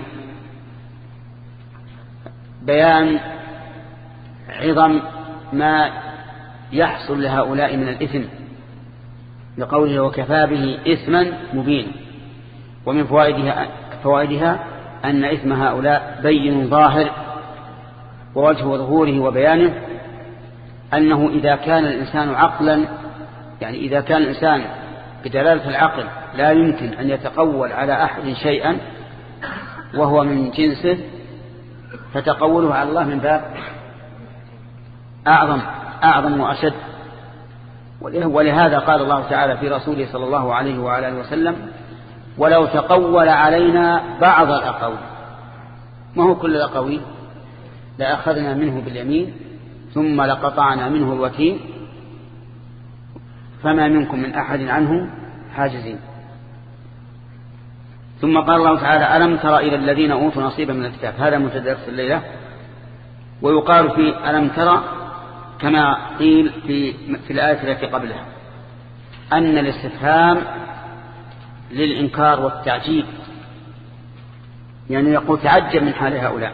بيان عظم ما يحصل لهؤلاء من الإثم لقوله وكفى به إثما مبينا. ومن فوائدها أن إثم هؤلاء بين ظاهر، ووجه ظهوره وبيانه أنه إذا كان الإنسان عقلا، يعني إذا كان الإنسان بدلالة العقل لا يمكن أن يتقول على أحد شيئا وهو من جنسه، فتقوله على الله من باب أعظم وأشد. ولهذا قال الله تعالى في رسوله صلى الله عليه وعلى آله وسلم ولو تقول علينا بعض الأقاويل، ما هو كل الأقاويل، لأخذنا منه باليمين ثم لقطعنا منه الوتين فما منكم من أحد عنه حاجزين. ثم قال الله تعالى ألم تر إلى الذين أوتوا نصيبا من الكتاب، هذا متدرس الليلة. ويقال في ألم تر كما قيل في الآية التي قبلها أن الاستفهام للإنكار والتعجيب، يعني يقول تعجب من حال هؤلاء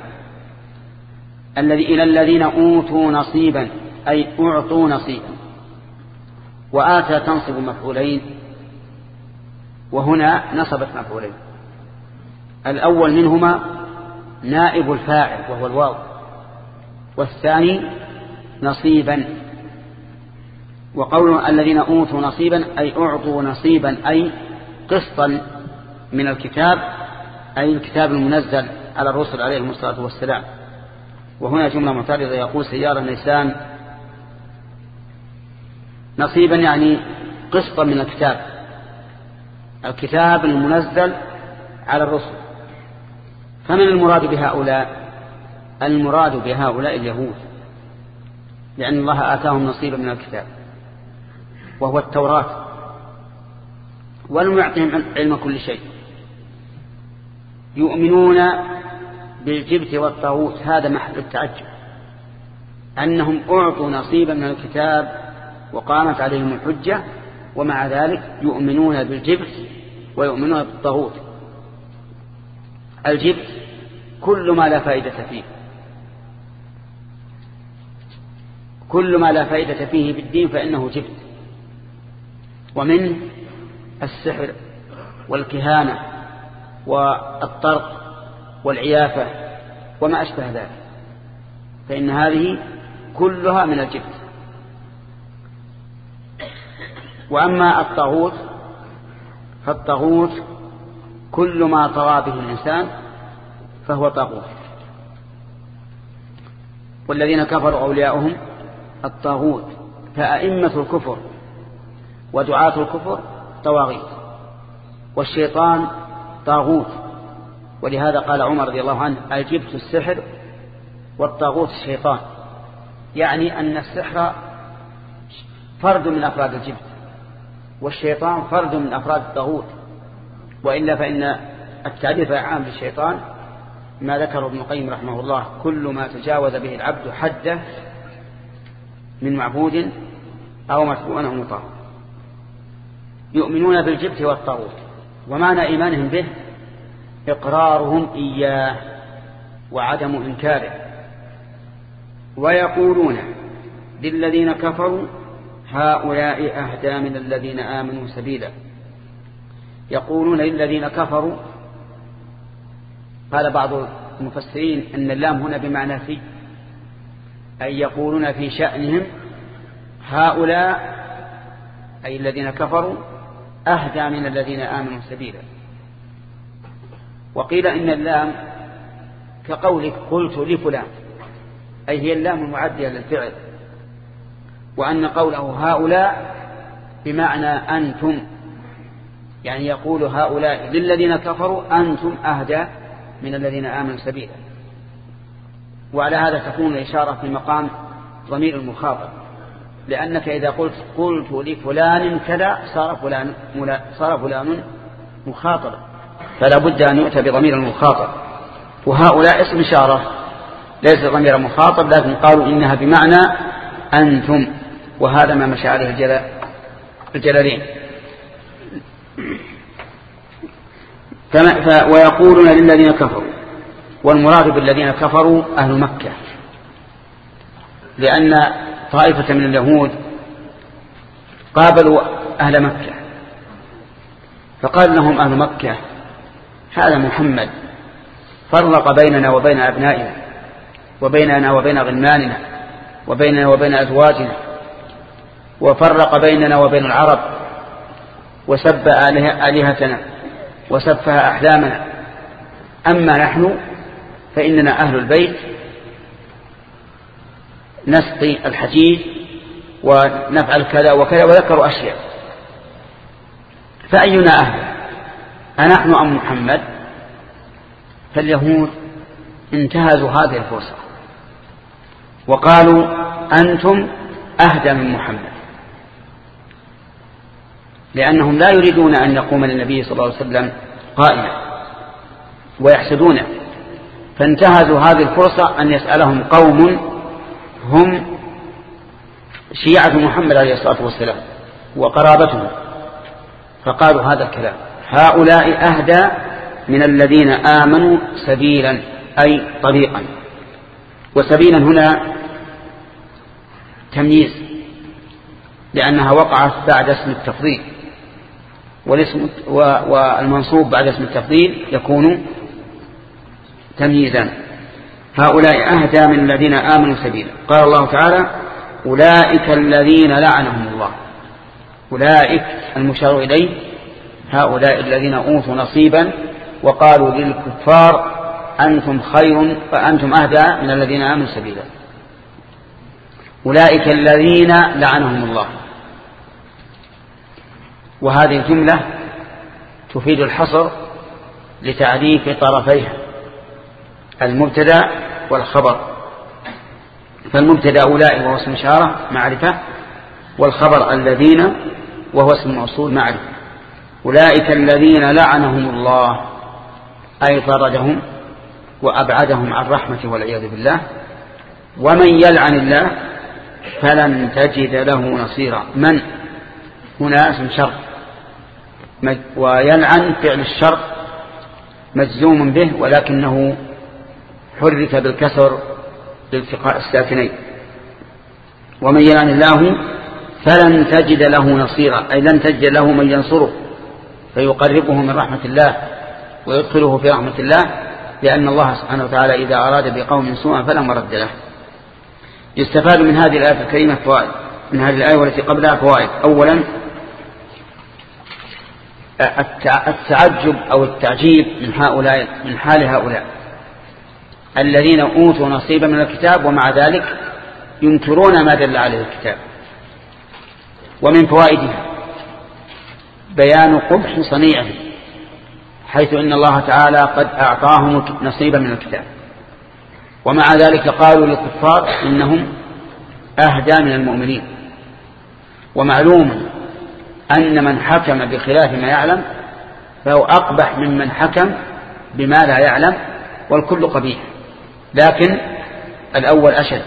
إلى الذين أوتوا نصيبا أي أعطوا نصيبا. وآتى تنصب مفعولين، وهنا نصبت مفعولين، الأول منهما نائب الفاعل وهو الواو، والثاني نصيبا. وقول الذين أوتوا نصيبا أي أعطوا نصيبا أي قسطا من الكتاب، أي الكتاب المنزل على الرسل عليهم الصلاة والسلام. وهنا جملة معترضة يقول سيارة النسان نصيبا يعني قسطا من الكتاب المنزل على الرسل. فمن المراد بهؤلاء؟ المراد بهؤلاء اليهود، لأن الله آتاهم نصيبا من الكتاب وهو التوراة، ولم يعطهم علم كل شيء. يؤمنون بالجبت والطاغوت، هذا محل التعجب أنهم أعطوا نصيبا من الكتاب وقامت عليهم الحجة، ومع ذلك يؤمنون بالجبت ويؤمنون بالطاغوت. الجبت كل ما لا فائدة فيه، كل ما لا فائدة فيه بالدين فإنه جبت، ومن السحر والكهانة والطرق والعيافة وما أشبه ذلك، فإن هذه كلها من الجبت. وأما الطاغوت فالطاغوت كل ما طغى به الإنسان فهو طاغوت. والذين كفروا أولياؤهم الطاغوت، فأئمة الكفر ودعاة الكفر طواغيت، والشيطان طاغوت. ولهذا قال عمر رضي الله عنه الجبت السحر والطاغوت الشيطان، يعني أن السحر فرد من أفراد الجبت والشيطان فرد من أفراد الطاغوت. وإلا فإن التعريف عام للشيطان ما ذكر ابن القيم رحمه الله كل ما تجاوز به العبد حده من معبود أو متبوع أو مطاع. يؤمنون بالجبت والطاغوت، ومعنى إيمانهم به إقرارهم إياه وعدم إنكاره. ويقولون للذين كفروا هؤلاء أهدى من الذين آمنوا سبيلا. يقولون للذين كفروا، قال بعض المفسرين أن اللام هنا بمعنى في، أي يقولون في شأنهم هؤلاء أي الذين كفروا أهدى من الذين آمنوا سبيلا. وقيل إن اللام كقولك قلت لفلان، أي هي اللام المعدية للفعل، وأن قوله هؤلاء بمعنى أنتم، يعني يقول هؤلاء للذين كفروا أنتم أهدى من الذين آمنوا سبيلا. وعلى هذا تكون الإشارة في مقام ضمير المخاطب، لأنك إذا قلت لفلان كذا صار فلان مخاطبا، فلا بد أن يؤتى بضمير المخاطب. وهؤلاء اسم إشارة ليس ضمير مخاطب، لكن قالوا إنها بمعنى أنتم، وهذا ما مشى عليه الجلالين. ويقولون للذين كفروا، والمراد بالذين كفروا أهل مكة، لأن طائفة من اليهود قابلوا أهل مكة فقال لهم أهل مكة هذا محمد فرق بيننا وبين أبنائنا وبيننا وبين غلماننا وبيننا وبين أزواجنا، وفرق بيننا وبين العرب، وسب آلهتنا وسفه أحلامنا. أما نحن فإننا أهل البيت نسقي الحجيج ونفعل كذا وكذا، وذكروا أشياء. فأينا أهل أنحن أم محمد؟ فاليهود انتهزوا هذه الفرصة وقالوا أنتم أهدى من محمد، لأنهم لا يريدون أن يقوم للنبي صلى الله عليه وسلم قائما ويحسدونه، فانتهزوا هذه الفرصة أن يسألهم قوم هم شيعة محمد عليه الصلاة والسلام وقرابته، فقالوا هذا الكلام هؤلاء أهدى من الذين آمنوا سبيلا أي طريقا. وسبيلا هنا تمييز، لأنها وقعت بعد اسم التفضيل، والمنصوب بعد اسم التفضيل يكون تمييزا. هؤلاء أهدى من الذين آمنوا سبيلا. قال الله تعالى أولئك الذين لعنهم الله. أولئك المشار إليه هؤلاء الذين أوتوا نصيبا، وقالوا للكفار أنتم خير فأنتم أهدى من الذين آمنوا سبيلا. أولئك الذين لعنهم الله، وهذه الجملة تفيد الحصر لتعريف طرفيها المبتدأ والخبر. فالمبتدأ أولئك وهو اسم إشارة معرفة، والخبر الذين وهو اسم موصول معرفة. أولئك الذين لعنهم الله أي طردهم وأبعدهم عن رحمته والعياذ بالله. ومن يلعن الله فلن تجد له نصيرا. من هنا اسم شرط، ويلعن فعل الشرط مجزوم به، ولكنه حرك بالكسر لالتقاء الساكنين. ومن يلعن الله فلن تجد له نصيرا أي لن تجد له من ينصره فيقربه من رحمة الله ويدخله في رحمة الله، لأن الله سبحانه وتعالى إذا أراد بقوم سوءا فلا مرد له. يستفاد من هذه الآية الكريمة فوائد، من هذه الآية والتي قبلها فوائد. أولا التعجب أو التعجيب من هؤلاء، من حال هؤلاء الذين أوتوا نصيبا من الكتاب ومع ذلك ينكرون ما دل عليه الكتاب. ومن فوائدها بيان قبح صنيعه، حيث إن الله تعالى قد أعطاهم نصيبا من الكتاب، ومع ذلك قالوا للكفار إنهم أهدى من المؤمنين. ومعلوم أن من حكم بخلاف ما يعلم فهو أقبح ممن حكم بما لا يعلم، والكل قبيح، لكن الأول أشد.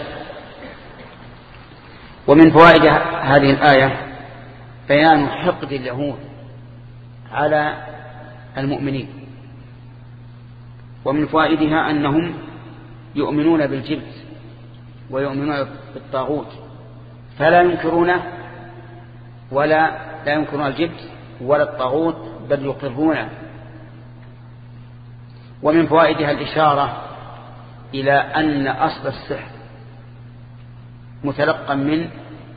ومن فوائد هذه الآية بيان حقد اليهود على المؤمنين. ومن فوائدها أنهم يؤمنون بالجبت ويؤمنون بالطاغوت فلا ينكرونه ولا ينكرون الجبت ولا الطاغوت بل يقرونه. ومن فوائدها الإشارة إلى أن أصل السحر متلقى من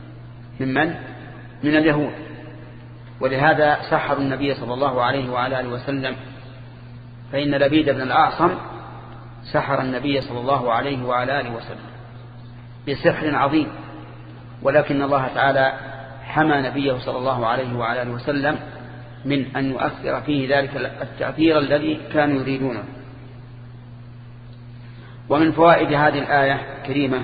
اليهود، ولهذا سحروا النبي صلى الله عليه وعلى آله وسلم، فإن لبيد بن الأعصم سحر النبي صلى الله عليه وعلى آله وسلم بسحر عظيم، ولكن الله تعالى حمى نبيه صلى الله عليه وعلى آله وسلم من أن يؤثر فيه ذلك التأثير الذي كانوا يريدونه. ومن فوائد هذه الآية الكريمة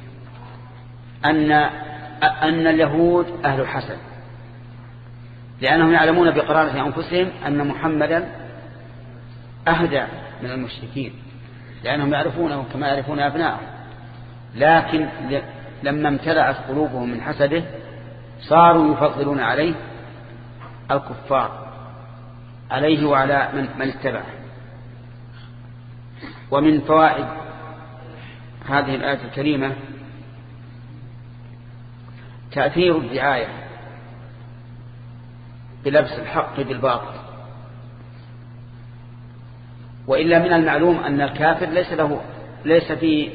أن اليهود أهل الحسد، لأنهم يعلمون بقرارة أنفسهم أن محمدا أهدى من المشركين، لأنهم يعرفونه كما يعرفون أبنائهم، لكن لما امتلأت قلوبهم من حسده صاروا يفضلون عليه الكفار، عليه وعلى من اتبعه. ومن فوائد هذه الآية الكريمة تأثير الدعاية بلبس الحق بالباطل، وإلا من المعلوم أن الكافر ليس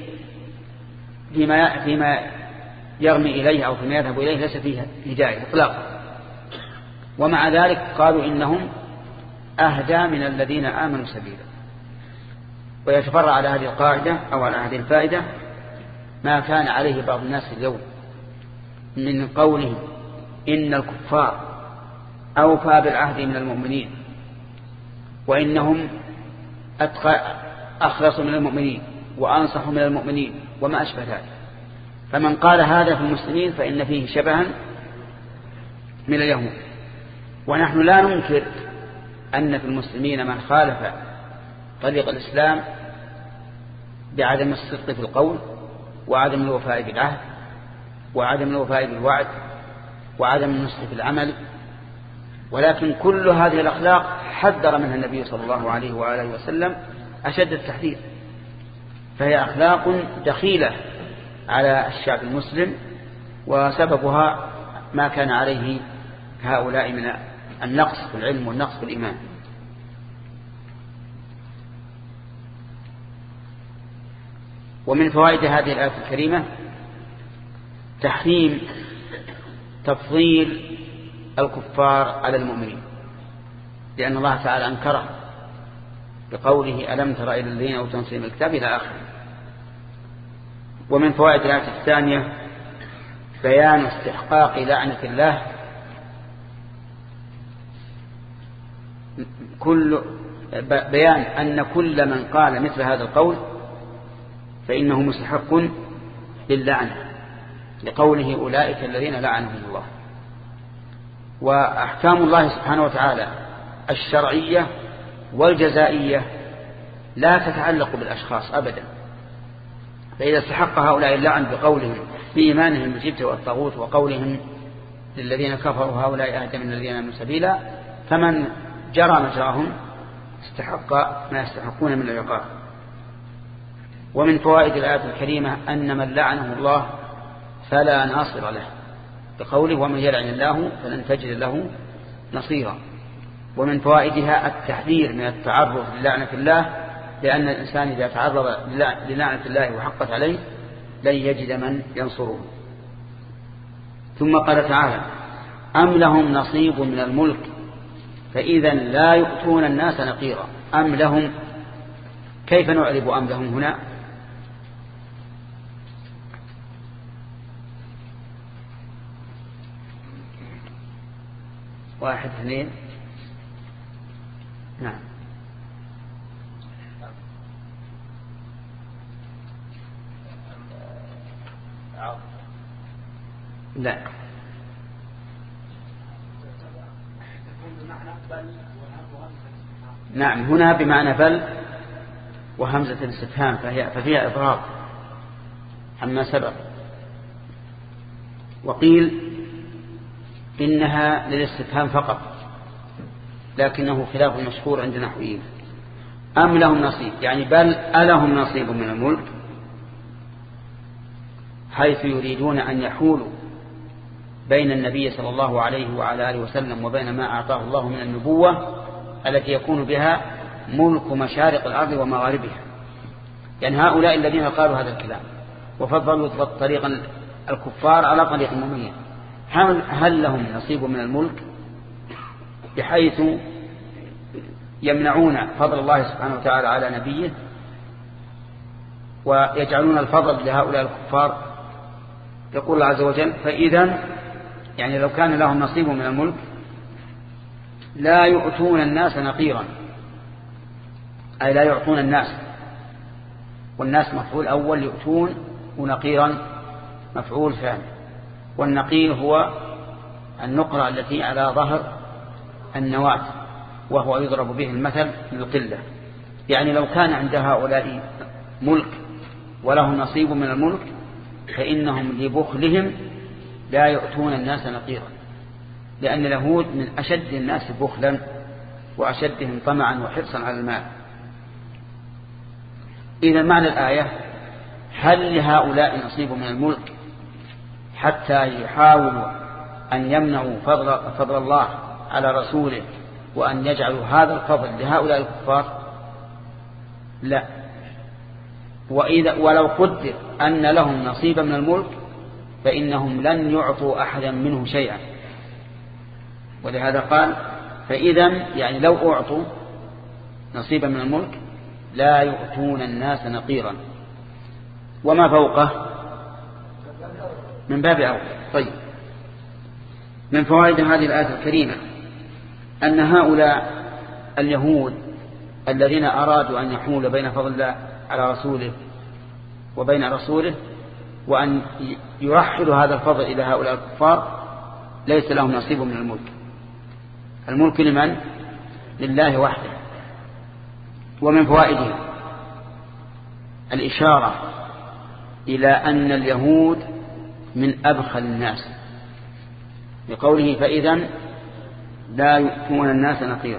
فيما يرمي إليه أو فيما يذهب إليه ليس فيه هداية إطلاقا، ومع ذلك قالوا إنهم أهدى من الذين آمنوا سبيلا. ويتفرع على هذه القاعدة أو على هذه الفائدة ما كان عليه بعض الناس اليوم من قولهم إن الكفار أوفى بالعهد من المؤمنين، وإنهم أخلصوا من المؤمنين وأنصحوا من المؤمنين وما أشبه ذلك. فمن قال هذا في المسلمين فإن فيه شبها من اليهود. ونحن لا ننكر أن في المسلمين من خالف طريق الإسلام بعدم الصدق في القول وعدم الوفاء بالعهد وعدم الوفاء بالوعد وعدم النصح في العمل، ولكن كل هذه الأخلاق حذر منها النبي صلى الله عليه وآله وسلم أشد التحذير، فهي أخلاق دخيلة على الشعب المسلم، وسببها ما كان عليه هؤلاء من النقص في العلم والنقص في الإيمان. ومن فوائد هذه الآية الكريمة تحريم تفضيل الكفار على المؤمنين، لأن الله تعالى أنكره بقوله ألم تر إلى الذين أوتوا نصيبا من الكتاب إلى آخره. ومن فوائد الآية الثانية بيان استحقاق لعنة الله، بيان أن كل من قال مثل هذا القول فإنه مستحق للعنة، لقوله أولئك الذين لعنهم الله. وأحكام الله سبحانه وتعالى الشرعية والجزائية لا تتعلق بالأشخاص أبدا، فإذا استحق هؤلاء اللعن بقولهم بإيمانهم بالجبت والطاغوت وقولهم للذين كفروا هؤلاء أهدى من الذين آمنوا سبيلا، فمن جرى مجراهم استحق ما يستحقون من العقاب. ومن فوائد الآية الكريمة أن من لعنه الله فلا ناصر له، بقوله ومن يلعن الله فلن تجد له نصيرا. ومن فوائدها التحذير من التعرض للعنة الله، لأن الإنسان إذا تعرض للعنة الله وحقت عليه لن يجد من ينصره. ثم قال تعالى أم لهم نصيب من الملك فإذا لا يؤتون الناس نقيرا. أم لهم، كيف نعرب أم لهم هنا؟ واحد اثنين، نعم لا نعم هنا بمعنى بل وهمزة الاستفهام، ففيها إضراب عما سبق. وقيل إنها للاستفهام فقط، لكنه خلاف المشهور عند النحويين. أم لهم نصيب يعني بل ألهم نصيب من الملك، حيث يريدون أن يحولوا بين النبي صلى الله عليه وعلى آله وسلم وبين ما أعطاه الله من النبوة التي يكون بها ملك مشارق الأرض ومغاربها. يعني هؤلاء الذين قالوا هذا الكلام وفضلوا طريقا الكفار على طريق المؤمنين، هل لهم نصيب من الملك بحيث يمنعون فضل الله سبحانه وتعالى على نبيه ويجعلون الفضل لهؤلاء الكفار؟ يقول الله عز وجل: فإذا يعني لو كان لهم نصيب من الملك لا يؤتون الناس نقيرا، أي لا يعطون الناس، والناس مفعول أول، يؤتون، ونقيرا مفعول ثاني. والنقير هو النقرة التي على ظهر النواة، وهو يضرب به المثل للقلة. يعني لو كان عند هؤلاء ملك ولهم نصيب من الملك فإنهم لبخلهم لا يؤتون الناس نقيرا، لأن اليهود من أشد الناس بخلا وأشدهم طمعا وحرصا على المال. إذا معنى الآية: هل لهؤلاء نصيب من الملك حتى يحاولوا أن يمنعوا فضل الله على رسوله وأن يجعلوا هذا الفضل لهؤلاء الكفار؟ لا. ولو قدر أن لهم نصيبا من الملك فإنهم لن يعطوا أحدا منه شيئا. ولهذا قال: فإذا يعني لو أعطوا نصيبا من الملك لا يؤتون الناس نقيرا، وما فوقه من باب أول. طيب، من فوائد هذه الآية الكريمة أن هؤلاء اليهود الذين أرادوا أن يحول بين فضل الله على رسوله وبين رسوله وأن يرحلوا هذا الفضل إلى هؤلاء الكفار ليس لهم نصيب من الملك. الملك لمن؟ لله وحده. ومن فوائده الإشارة إلى أن اليهود من أبخل الناس بقوله: فإذا لا يؤتون الناس نقيرا.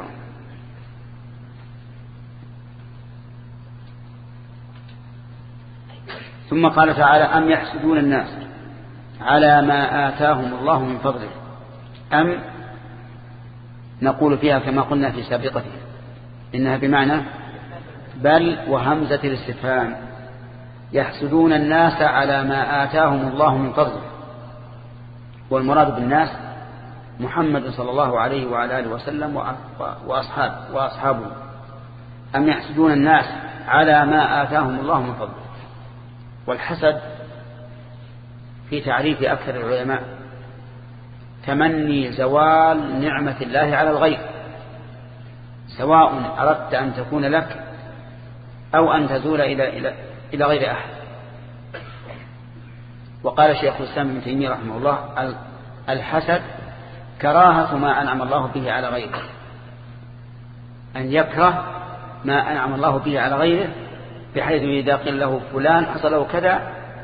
ثم قال تعالى: أم يحسدون الناس على ما آتاهم الله من فضله. أم نقول فيها كما قلنا في سابقته إنها بمعنى بل وهمزة الاستفهام. يحسدون الناس على ما آتاهم الله من فضله، والمراد بالناس محمد صلى الله عليه وعلى آله وسلم وأصحابه. أم يحسدون الناس على ما آتاهم الله من فضله. والحسد في تعريف أكثر العلماء تمني زوال نعمة الله على الغير، سواء أردت أن تكون لك أو أن تزول إلى غير أحد. وقال شيخ الإسلام ابن تيمية رحمه الله: الحسد كراهة ما أنعم الله به على غيره، أن يكره ما أنعم الله به على غيره، بحيث إذا قيل له فلان حصل له كذا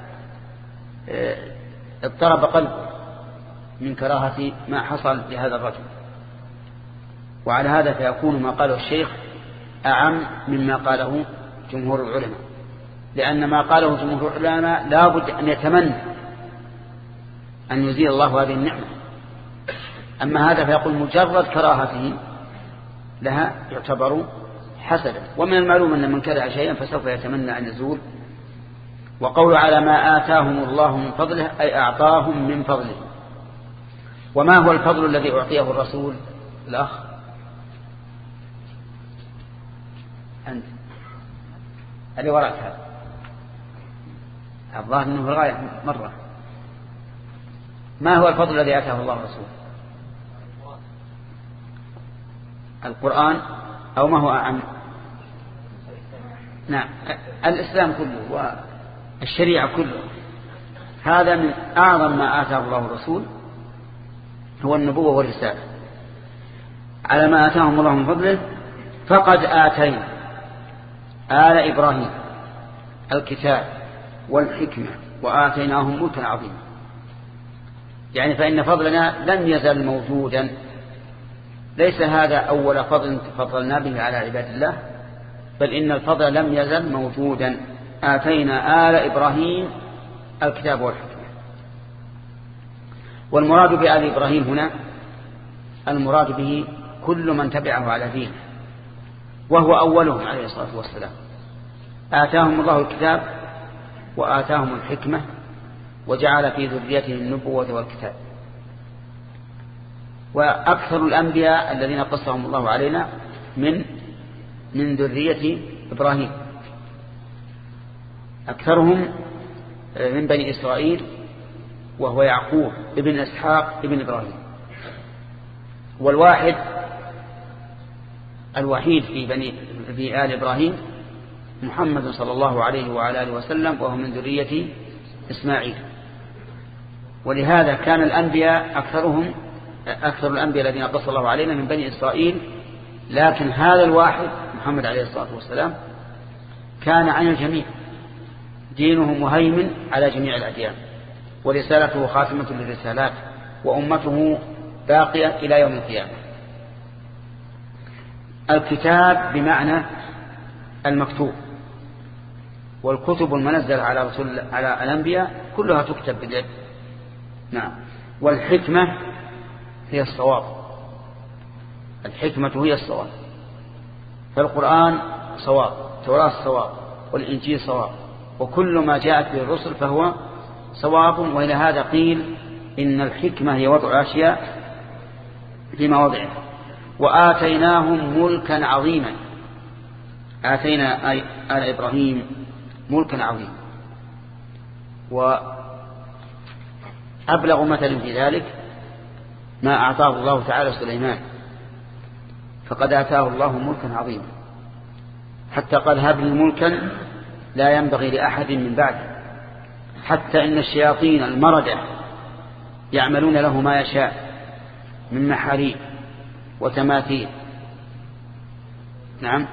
اضطرب قلبه من كراهة ما حصل لهذا الرجل. وعلى هذا فيكون ما قاله الشيخ أعم مما قاله جمهور العلماء، لأن ما قاله جمهور العلماء لا بد أن يتمنى أن يزيل الله هذه النعمة. أما هذا فيقول مجرد كراهته لها يعتبر حسدا. ومن المعلوم أن من كره شيئا فسوف يتمنى أن يزول. وقول على ما آتاهم الله من فضله أي أعطاهم من فضله. وما هو الفضل الذي أعطيه الرسول؟ الأخ أنت اللي وراءك هذا الظاهر أنه الغاية مرة. ما هو الفضل الذي آتاه الله الرسول؟ القرآن أو ما هو أعم؟ نعم، الإسلام كله والشريعة كله. هذا من أعظم ما آتاه الله الرسول، هو النبوة والرسالة. على ما آتاهم الله من فضله فقد آتينا آل إبراهيم الكتاب والحكمة وآتيناهم ملكا عظيما. يعني فإن فضلنا لم يزل موجودا، ليس هذا أول فضل تفضلنا به على عباد الله، بل إن الفضل لم يزل موجودا. آتينا آل إبراهيم الكتاب والحكمة. والمراد بآل إبراهيم هنا المراد به كل من تبعه على دينه، وهو أولهم عليه الصلاة والسلام. آتاهم الله الكتاب وآتاهم الحكمة وجعل في ذريتهم النبوة والكتاب. وأكثر الأنبياء الذين قصهم الله علينا من ذرية إبراهيم، أكثرهم من بني إسرائيل، وهو يعقوب ابن إسحاق ابن إبراهيم. الوحيد في آل إبراهيم محمد صلى الله عليه وعلى آله وسلم، وهو من ذرية إسماعيل. ولهذا كان الأنبياء أكثر الأنبياء الذين قص الله علينا من بني إسرائيل، لكن هذا الواحد محمد عليه الصلاة والسلام كان عن الجميع، دينه مهيمن على جميع الأديان، ورسالته خاتمة للرسالات، وأمته باقية إلى يوم القيامة. الكتاب بمعنى المكتوب، والكتب المنزلة على الأنبياء كلها تكتب باليد. نعم. والحكمة هي الصواب، الحكمة هي الصواب. فالقرآن صواب، التوراة صواب، والإنجيل صواب، وكل ما جاءت به الرسل فهو صواب. وإلى هذا قيل إن الحكمة هي وضع الأشياء في مواضعها. وآتيناهم ملكا عظيما، آتينا آل إبراهيم ملكا عظيما. وأبلغ مثل في ذلك ما أعطاه الله تعالى سليمان، فقد آتاه الله ملكا عظيما، حتى قال هب لي ملكا لا ينبغي لأحد من بعده، حتى إن الشياطين المردة يعملون له ما يشاء من محاريب وتماثيل. نعم.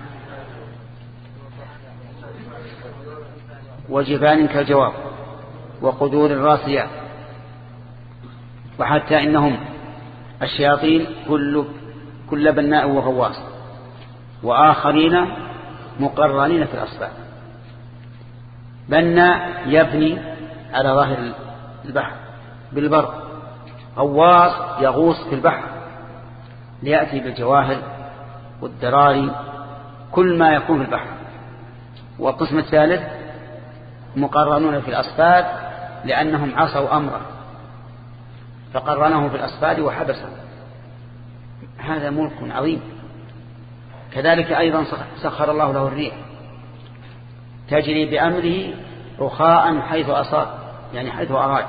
وجبان كالجواب وقدور الراسيات. وحتى إنهم الشياطين كل بناء وغواص، وآخرين مقرنين في الأصفاد. بناء يبني على ظاهر البحر بالبر، غواص يغوص في البحر ليأتي بالجواهر والدراري كل ما يكون في البحر. والقسم الثالث مقرنون في الأصفاد لأنهم عصوا أمره فقرنه في الأصفاد وحبسه. هذا ملك عظيم. كذلك أيضا سخر الله له الريح تجري بأمره رخاء حيث أصاب، يعني حيث أراد،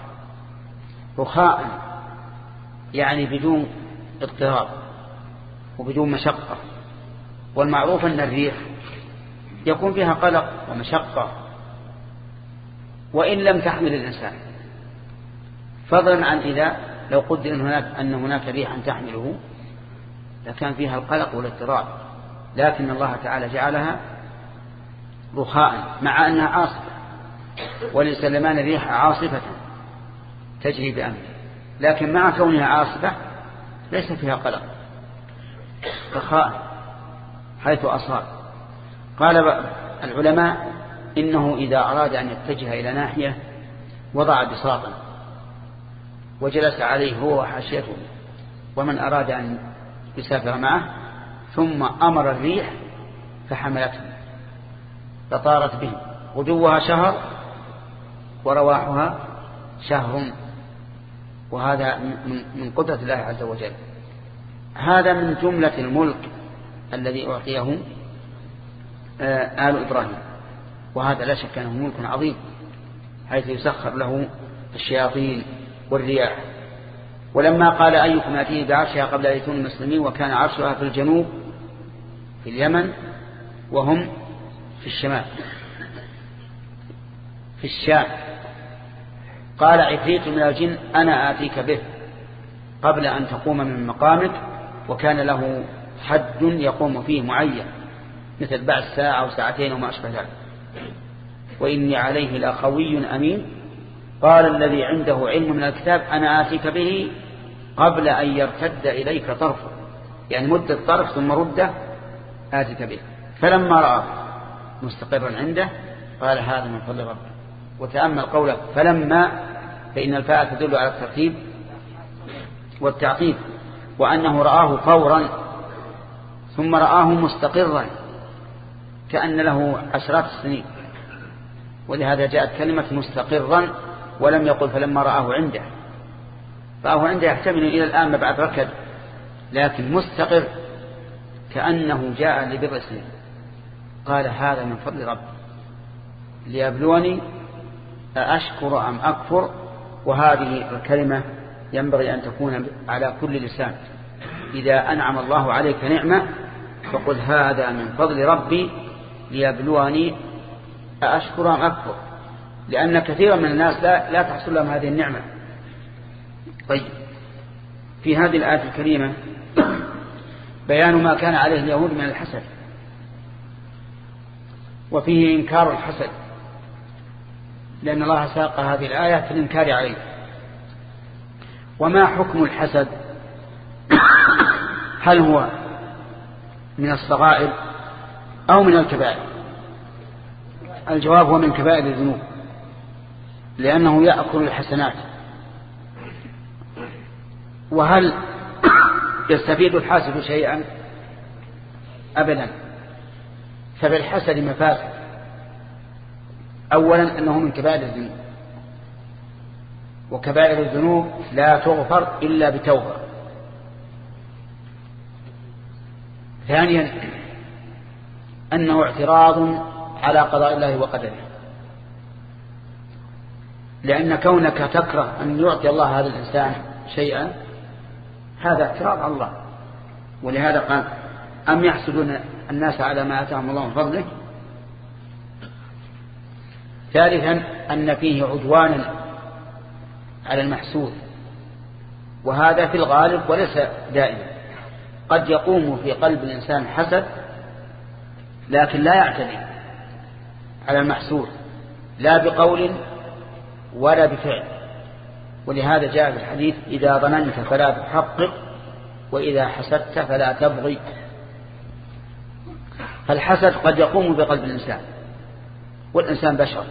رخاء يعني بدون اضطراب وبدون مشقة. والمعروف أن الريح يكون فيها قلق ومشقة وإن لم تحمل الإنسان، فضلا عن إذا لو قدر أن هناك ريحا تحمله لكان فيها القلق والاضطراب، لكن الله تعالى جعلها رخاء مع أنها عاصفة. ولسلمان الريح عاصفة تجري بأمره، لكن مع كونها عاصفة ليس فيها قلق، رخاء حيث أصاب. قال العلماء إنه إذا أراد أن يتجه إلى ناحية وضع بساطا وجلس عليه هو وحاشيته ومن أراد أن يسافر معه، ثم أمر الريح فحملته فطارت به، غدوها شهر ورواحها شهر. وهذا من قدرة الله عز وجل. هذا من جملة الملك الذي أعطيه آل إبراهيم، وهذا لا شك أنه ملك عظيم، حيث يسخر له الشياطين والرياح. ولما قال أيكم يأتيه بعرشها قبل أن يكونوا مسلمين، وكان عرشها في الجنوب في اليمن وهم في الشمال في الشام، قال عفريت من الجن أنا آتيك به قبل أن تقوم من مقامك. وكان له حد يقوم فيه معين، مثل بعد ساعة أو ساعتين وما أشبه ذلك. وإني عليه لقوي أمين. قال الذي عنده علم من الكتاب أنا آتيك به قبل أن يرتد إليك طرفه، يعني مدة طرف ثم ردة آتيك به. فلما رأى مستقرا عنده قال هذا من فضل ربه. وتأمل قوله فلما، فإن الفاء تدل على الترتيب والتعقيب، وأنه رآه فورا ثم رآه مستقرا كأن له عشرات السنين، ولهذا جاءت كلمة مستقرا ولم يقل فلما رآه عنده. رآه عنده يحتمل إلى الآن ما بعد ركض، لكن مستقر كأنه جاء لبضع سنين. قال هذا من فضل ربي ليبلوني أشكر أم أكفر. وهذه الكلمة ينبغي أن تكون على كل لسان. إذا أنعم الله عليك نعمة فقل هذا من فضل ربي ليبلوني أشكر أم أكفر، لأن كثيرا من الناس لا تحصل لهم هذه النعمة. طيب، في هذه الآية الكريمة بيان ما كان عليه اليهود من الحسد، وفيه إنكار الحسد، لأن الله ساق هذه الآية في الإنكار عليه. وما حكم الحسد؟ هل هو من الصغائر أو من الكبائر؟ الجواب هو من كبائر الذنوب، لأنه يأكل الحسنات. وهل يستفيد الحاسد شيئا؟ أبدا. فبالحسد مفاسد. أولا أنه من كبائر الذنوب، وكبائر الذنوب لا تغفر إلا بتوبة. ثانيا أنه اعتراض على قضاء الله وقدره، لأن كونك تكره أن يعطي الله هذا الإنسان شيئا هذا اعتراض على الله. ولهذا قال أم يحسدون الناس على ما آتاهم الله من فضله. ثالثا أن فيه عدوانا على المحسود، وهذا في الغالب وليس دائما. قد يقوم في قلب الإنسان حسد لكن لا يعتدي على المحسود لا بقول ولا بفعل. ولهذا جاء في الحديث إذا ظننت فلا تحقق وإذا حسدت فلا تبغي. فالحسد قد يقوم بقلب الإنسان، والإنسان بشر،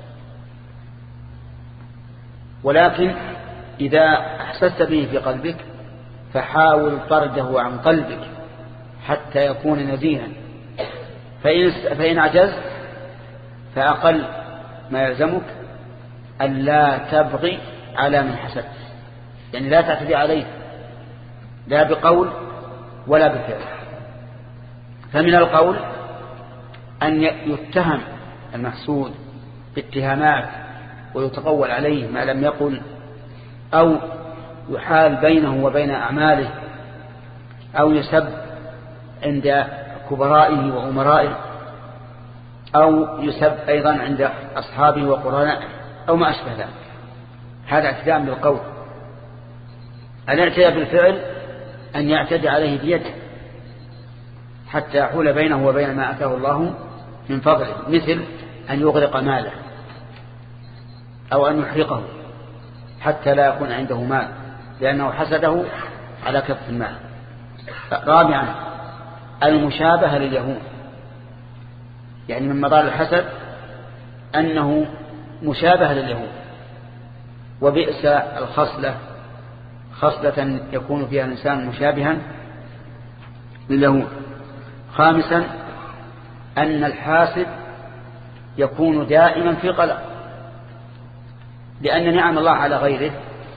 ولكن إذا أحسست به في قلبك فحاول طرده عن قلبك حتى يكون نزيها. فإن عجزت فأقل ما يلزمك أن لا تبغي على من حسدت، يعني لا تعتدي عليه لا بقول ولا بفعل. فمن القول أن يتهم المحسود باتهامات ويتقول عليه ما لم يقل، أو يحال بينه وبين أعماله، أو يسب عند كبرائه وأمرائه، أو يسب أيضا عند أصحابه وقرنائه أو ما أشبه ذلك. هذا اعتداء بالقول. الاعتداء بالفعل أن يعتدي عليه بيده حتى يحول بينه وبين ما أتاه الله من فضله، مثل أن يغرق ماله أو أن يحرقه حتى لا يكون عنده مال لأنه حسده على كف المال. رابعا المشابهة لليهود، يعني من مضار الحسد أنه مشابهة لليهود، وبئس خصلة يكون فيها الإنسان مشابها لليهود. خامسا أن الحاسد يكون دائما في قلق، لأن نعم الله على غيره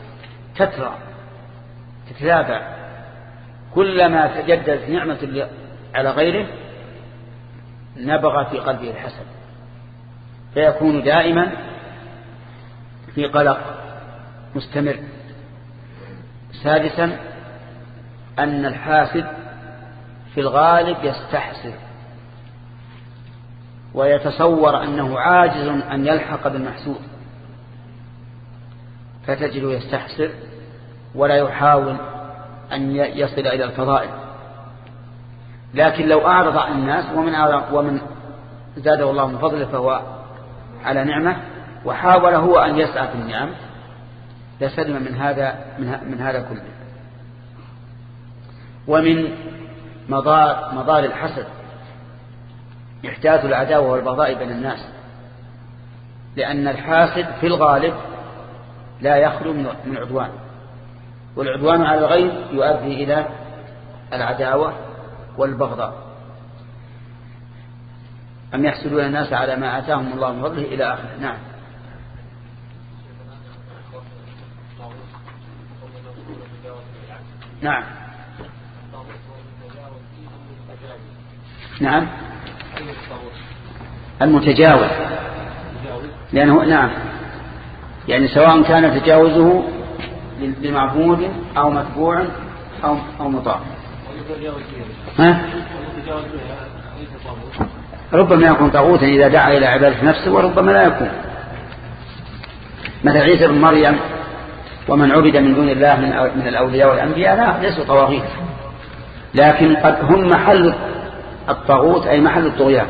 تتتابع، كلما تجدد نعمة على غيره نبغى في قلبه الحسد، فيكون دائما في قلق مستمر. سادسا أن الحاسد في الغالب يستحسر ويتصور أنه عاجز أن يلحق بالمحسود، فتجده يستحسر ولا يحاول أن يصل إلى الفضائل. لكن لو أعرض عن الناس ومن زاده الله من فضله فهو على نعمة وحاول هو أن يسعى في النعم لسلم من هذا كله. ومن مضار الحسد إحداث العداوة والبغضاء بين الناس، لأن الحاسد في الغالب لا يخلو من عدوان، والعدوان على الغير يؤدي إلى العداوة والبغضاء. أم يحسدون الناس على ما آتاهم الله من فضله إلى آخره. نعم. نعم. نعم. المتجاوز لأنه نعم يعني سواء كان تجاوزه لمعبود أو متبوع أو مطاع. ربما يكون طاغوتا إذا دعا إلى عبادة نفسه وربما لا يكون. مثل عيسى بن مريم ومن عبد من دون الله من الأولياء والأنبياء لا ليسوا طواغيت، لكن قد هم محل الطاغوت أي محل الطغيان.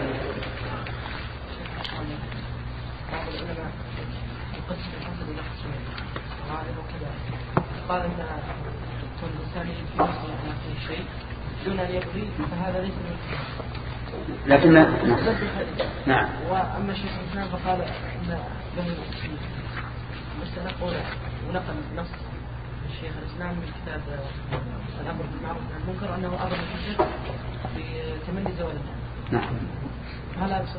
قال إن كل إنسان يجب في شيء دون أن يبغي فهذا ليس لكن نعم. وأما الشيخ الإسلام فقال إن له مستنقل ونقل نص الشيخ الإسلام من كتاب الأمر بالمعروف والنهي عن المنكر أنه أمر الحجة بتمني زوال النعم. نعم. هل هذا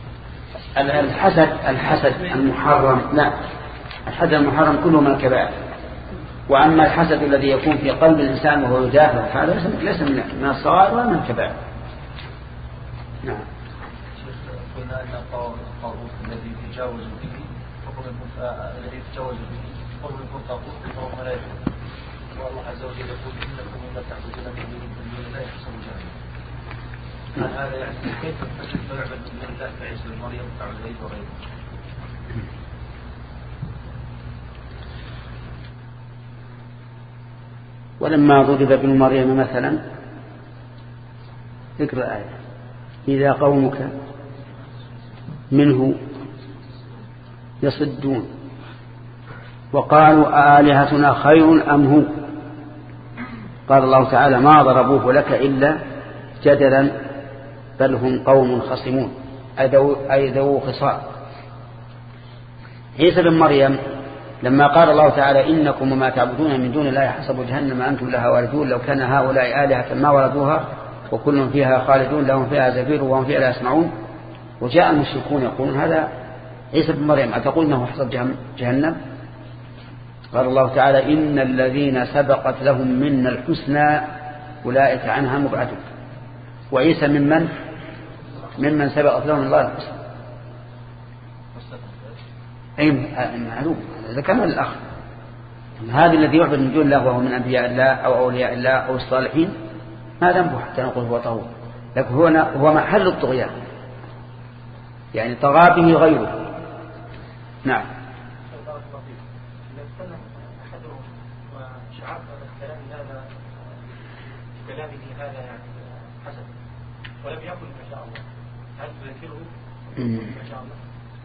صحيح؟ الحسد المحرم لا، الحسد المحرم كله من الكبائر. وأما الحسد الذي يكون في قلب الإنسان وهو يدافع هذا ليس من الصغائر ولا من الكبائر. نعم. قلنا أن الطاغوت الذي يتجاوز به الذي يتجاوز به قرب يكون طاغوت فهو لا يكون. والله عز وجل يقول إنكم مما تعبدون من دون الله يحسب جهنم. هذا يعني كيف يعبد من دون الله كعيسى بن مريم وكعبد العيد وغيره. ولما ضرب ابن مريم مثلا ذكر الآية إذا قومك منه يصدون وقالوا آلهتنا خير أم هو. قال الله تعالى ما ضربوه لك إلا جدلا بل هم قوم خصمون أي ذو خصام. عيسى بن مريم لما قال الله تعالى إنكم وما تعبدون من دون الله حسب جهنم أنتم لها واردون لو كان هؤلاء آلهة ما وردوها وكل فيها خالدون لهم فيها زفير وهم فيها لا يسمعون. وجاء المشركون يقولون هذا عيسى بن مريم أتقول إنه حسب جهنم. قال الله تعالى إن الذين سبقت لهم منا الحسنى أولئك عنها مبعدون. وعيسى ممن سبقت لهم الله الحسنى. أي معلوم هذا كمان الأخ هذا الذي يعبد من دون الله وهو من أنبياء الله أو أولياء الله أو الصالحين ما ذنبه حتى نقول هو طاغوت، لكن هو محل الطغيان يعني طغى به غيره. نعم. كلامه هذا يعني حسن ولم يقل ما شاء الله هل تذكره ما شاء الله؟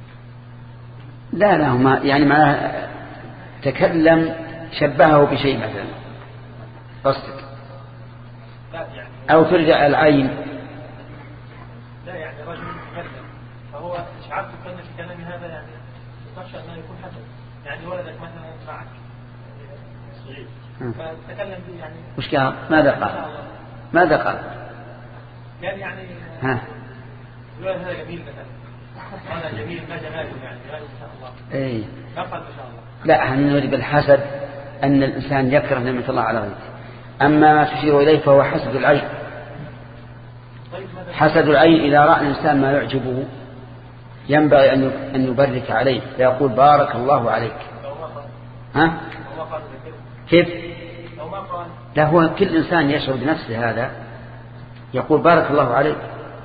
لا هما يعني معناه تكلم شبهه بشيء مثلا قصدك يعني أو ترجع العين. لا يعني رجل يتكلم فهو شعرت كأن في كلام هذا يعني تخشى أنه يكون حسن يعني ولدك مثلا معك صغير فتكلم به يعني وش قال ماذا قال يعني ها هذا جميل مثلا هذا جميل ما جماله يعني ما شاء الله اي ما قال ما شاء الله. لا احنا نريد بالحسد أن الإنسان يكره نعمة الله على غيره. أما ما تشير إليه فهو حسد العين. حسد العين إذا رأى الإنسان ما يعجبه ينبغي أن يبرك عليه فيقول بارك الله عليك. ها كيف لا هو كل إنسان يشعر بنفسه هذا يقول بارك الله عليك.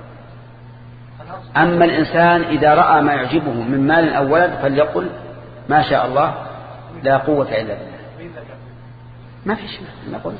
أما الإنسان إذا رأى ما يعجبه من مال أو ولد فليقل ما شاء الله لا قوة إلا بالله. ما في شيء نقول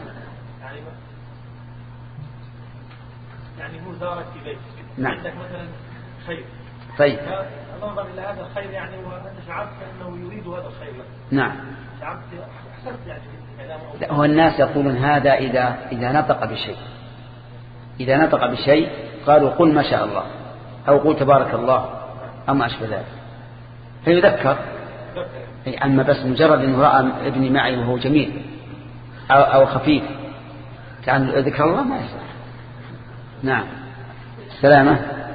يعني هو زارك في بيت نعم. عندك مثلا خير طيب فنظر إلى هذا الخير يعني وأنت شعرت أنه يريد هذا الخير لك. نعم. شعرت حسنت يعني كلامه. لا هو الناس يقولون هذا إذا نطق بشيء إذا نطق بشيء قالوا قل ما شاء الله أو قل تبارك الله أو ما أشبه ذلك فيذكر. أما بس مجرد أنه رأى ابني معي وهو جميل أو خفيف كان ذكر الله ما يصح. نعم. سلامة.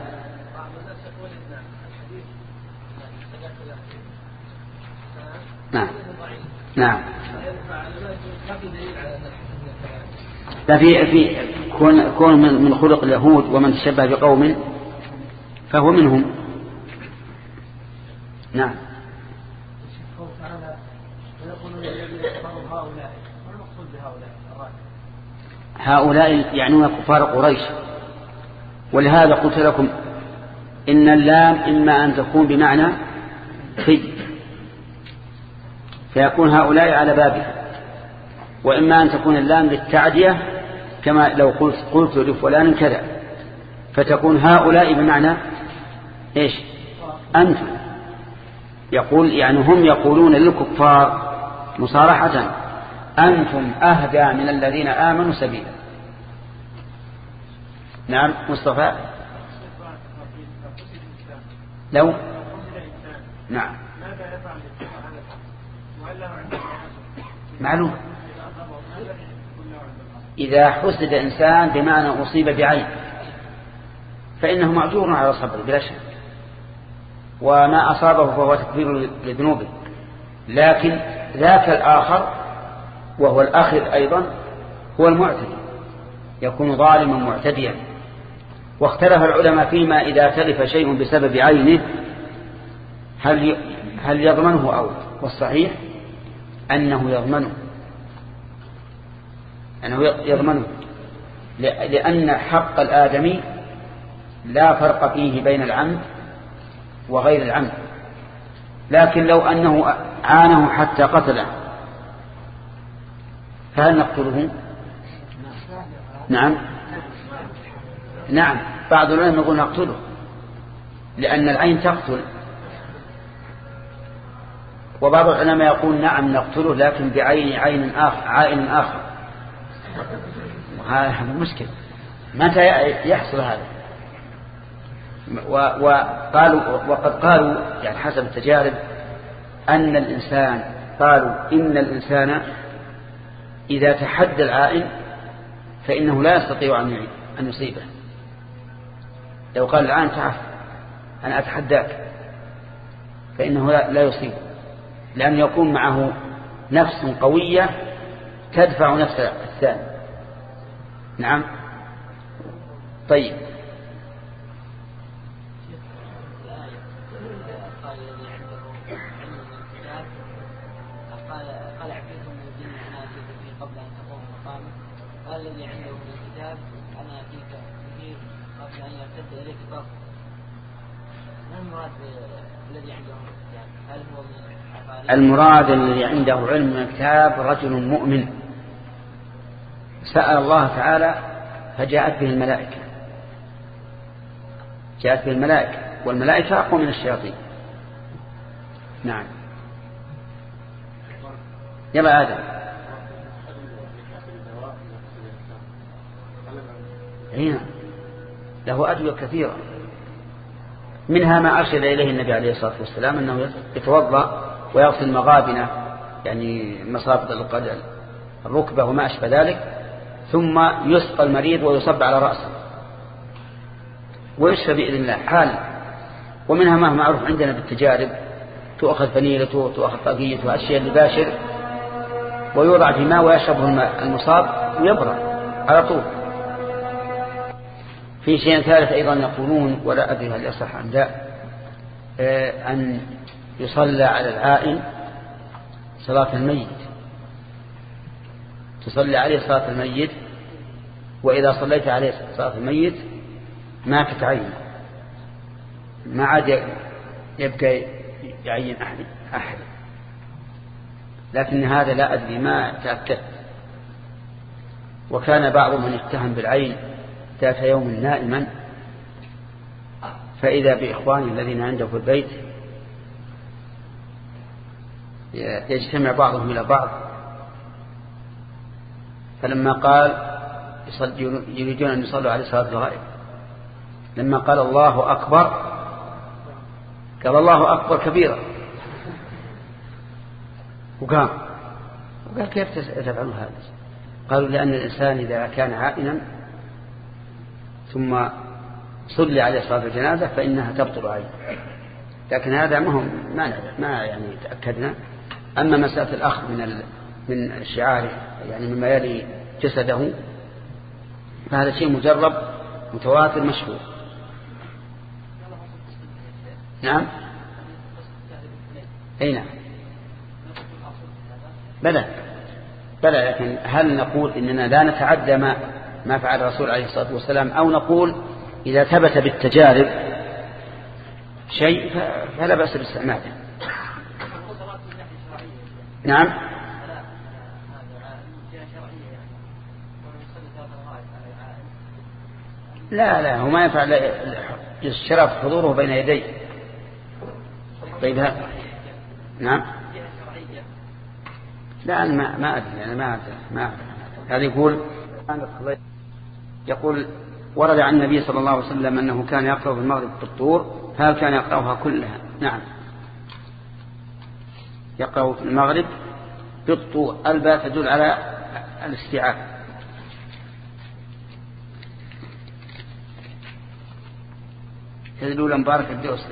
نعم. نعم. لا في كون من خلق اليهود ومن تشبه بقوم فهو منهم. نعم. هؤلاء يعنون كفار قريش، ولهذا قلت لكم إن اللام إما أن تكون بمعنى في فيكون هؤلاء على بابها، وإما أن تكون اللام للتعدية كما لو قلت لفلان كذا، فتكون هؤلاء بمعنى إيش؟ أنتم. يقول يعني هم يقولون للكفار مصارحة أنتم أهدى من الذين آمنوا سبيلا. نعم. مصطفى. لو نعم معلوم. إذا حسد إنسان بمعنى أصيب بعين فإنه معذور على صبره بلا شك، وما أصابه فهو تكفير لذنوبه، لكن ذاك الآخر وهو الآخر أيضا هو المعتدي، يكون ظالما معتديا. واختلف العلماء فيما إذا تلف شيء بسبب عينه هل يضمنه أو، والصحيح أنه يضمنه لأن حق الآدمي لا فرق فيه بين العمد وغير العمد. لكن لو أنه عانه حتى قتله فهل نقتله؟ نعم. بعض العلماء يقول نقتله لأن العين تقتل، وبعض العلماء يقول نعم نقتله لكن بعين آخر. هذا مشكل، متى يحصل هذا؟ وقد قالوا يعني حسب التجارب أن الإنسان إذا تحدى العائن فإنه لا يستطيع أن يصيبه. لو قال الآن تعال أنا أتحداك فإنه لا يصيبه، لأن يكون معه نفس قوية تدفع نفس الثاني. نعم. طيب. قال الذي عنده من الكتاب أنا أتيك به قبل أن يرتد إليك طرف. ما المراد الذي عنده من الكتاب؟ هل هو من المراد الذي عنده علم من الكتاب رجل مؤمن سأل الله تعالى فجاءت به الملائكة، والملائكة أقوى من الشياطين. نعم. يلا آدم. هنا له أدوية كثيرة، منها ما أرشد إليه النبي عليه الصلاة والسلام أنه يتوضأ ويغسل مغابنة يعني مصابة الركبة وما أشبه ذلك، ثم يسقى المريض ويصب على رأسه ويشفى بإذن الله حال. ومنها ما معروف عندنا بالتجارب، تؤخذ فنيلته تؤخذ طاقيته وأشياء لباشر ويوضع في ماء ويشربه المصاب ويبرأ على طول. في شيء ثالث أيضا يقولون ولا أدري هل يصح عن ذا، أن يصلى على العائن صلاة الميت، تصلي عليه صلاة الميت، وإذا صليت عليه صلاة الميت ماتت عينه، ما عاد يبقى يعين أحد. لكن هذا لا أدري ما تأكد. وكان بعض من اتهم بالعين ذات يوم نائما فإذا بإخواني الذين عنده في البيت يجتمع بعضهم إلى بعض، فلما قال يريدون أن يصلوا عليه صلاة الغائب، لما قال الله أكبر قال الله أكبر كبيرا وقام وقال كيف تفعلوا هذا؟ قالوا لأن الإنسان إذا كان عائنا ثم صلي عليه صلاة الجنازة فإنها تبطل عليه، لكن هذا ما يعني تأكدنا. أما مسألة الأخذ من شعاره يعني مما يلي جسده فهذا شيء مجرب متواتر مشهور. نعم أي نعم بلى، لكن هل نقول إننا لا نتعدى ما فعل الرسول عليه الصلاة والسلام، أو نقول إذا ثبت بالتجارب شيء فلا بأس باستعماله. نعم لا هو ما ينفع الشرف حضوره بين يديه. طيب هذا نعم لا أنا ما أدري، أنا ما هذا يقول ورد عن النبي صلى الله عليه وسلم أنه كان يقرأ في المغرب بالطور، هل كان يقرأها كلها؟ نعم يقرأ في المغرب بالطور، الباء تدل على الاستيعاب. تدل مبارك الدوسري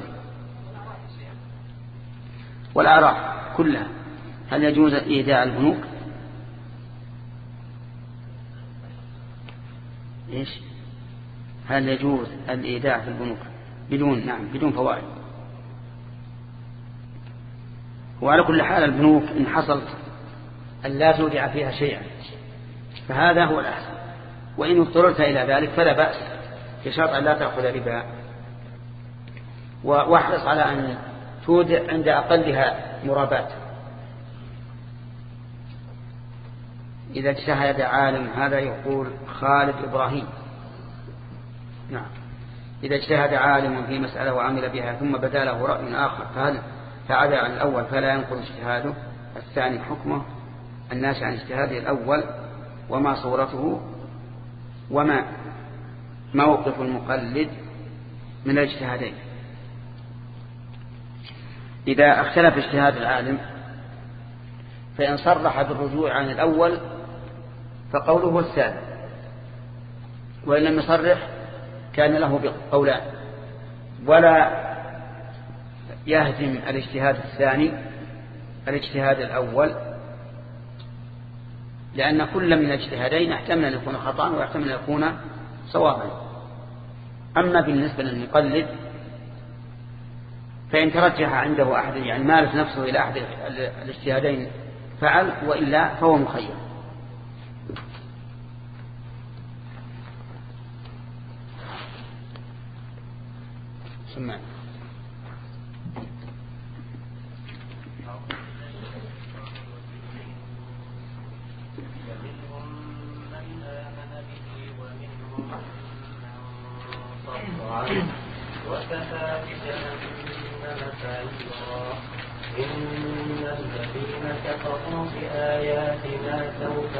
والأعراف كلها. هل يجوز إيداع البنوك؟ إيش؟ هل يجوز الإيداع في البنوك بدون فوائد؟ وعلى كل حال البنوك إن حصل أن لا تودع فيها شيئا فهذا هو الأحسن، وإن اضطررت إلى ذلك فلا بأس بشرط أن لا تأخذ ربا، واحرص على أن تودع عند أقلها مرابات. إذا اجتهد عالم، هذا يقول خالد إبراهيم، نعم، إذا اجتهد عالم في مسألة وعمل بها ثم بدا له رأي آخر فهل فعدى عن الأول فلا ينقل اجتهاده الثاني حكمه الناشئ عن اجتهاده الأول، وما صورته وما موقف المقلد من الاجتهادين. إذا اختلف اجتهاد العالم فإن صرح بالرجوع عن الأول فقوله هو الثاني، وإن لم يصرح كان له قولان، ولا يهدم الاجتهاد الثاني الاجتهاد الأول، لأن كل من الاجتهادين يحتمل أن يكون خطأ ويحتمل أن يكون صوابا. أما بالنسبة للمقلد فإن ترجح عنده أحد يعني مالت نفسه إلى أحد الاجتهادين فعل، وإلا فهو مخير. سمع وكفى بجهنم سعيرا. إن الذين كفروا بآياتنا سوف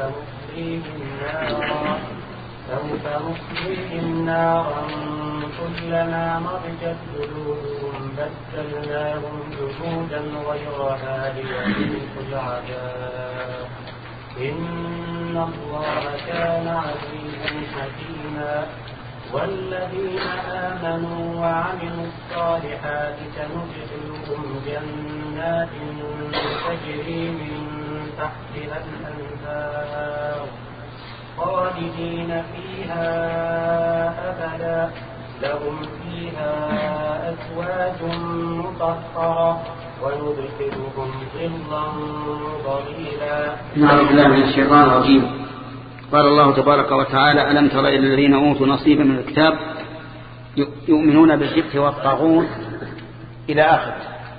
نصليهم نارا كلما نضجت جلودهم بدلناهم جلودا غيرها ليذوقوا العذاب. إن الله كان عزيزا حكيما. والذين آمنوا وعملوا الصالحات سندخلهم جنات تجري من تحتها الأنهار خالدين فيها أبدا، لهم فيها أزواج مطهرة وندخلهم ظلا ظليلا. نعوذ بالله من الشيطان الرجيم. قال الله تبارك وتعالى: ألم تر إلى الذين أوتوا نصيبا من الكتاب يؤمنون بالجبت والطاغوت إلى آخر.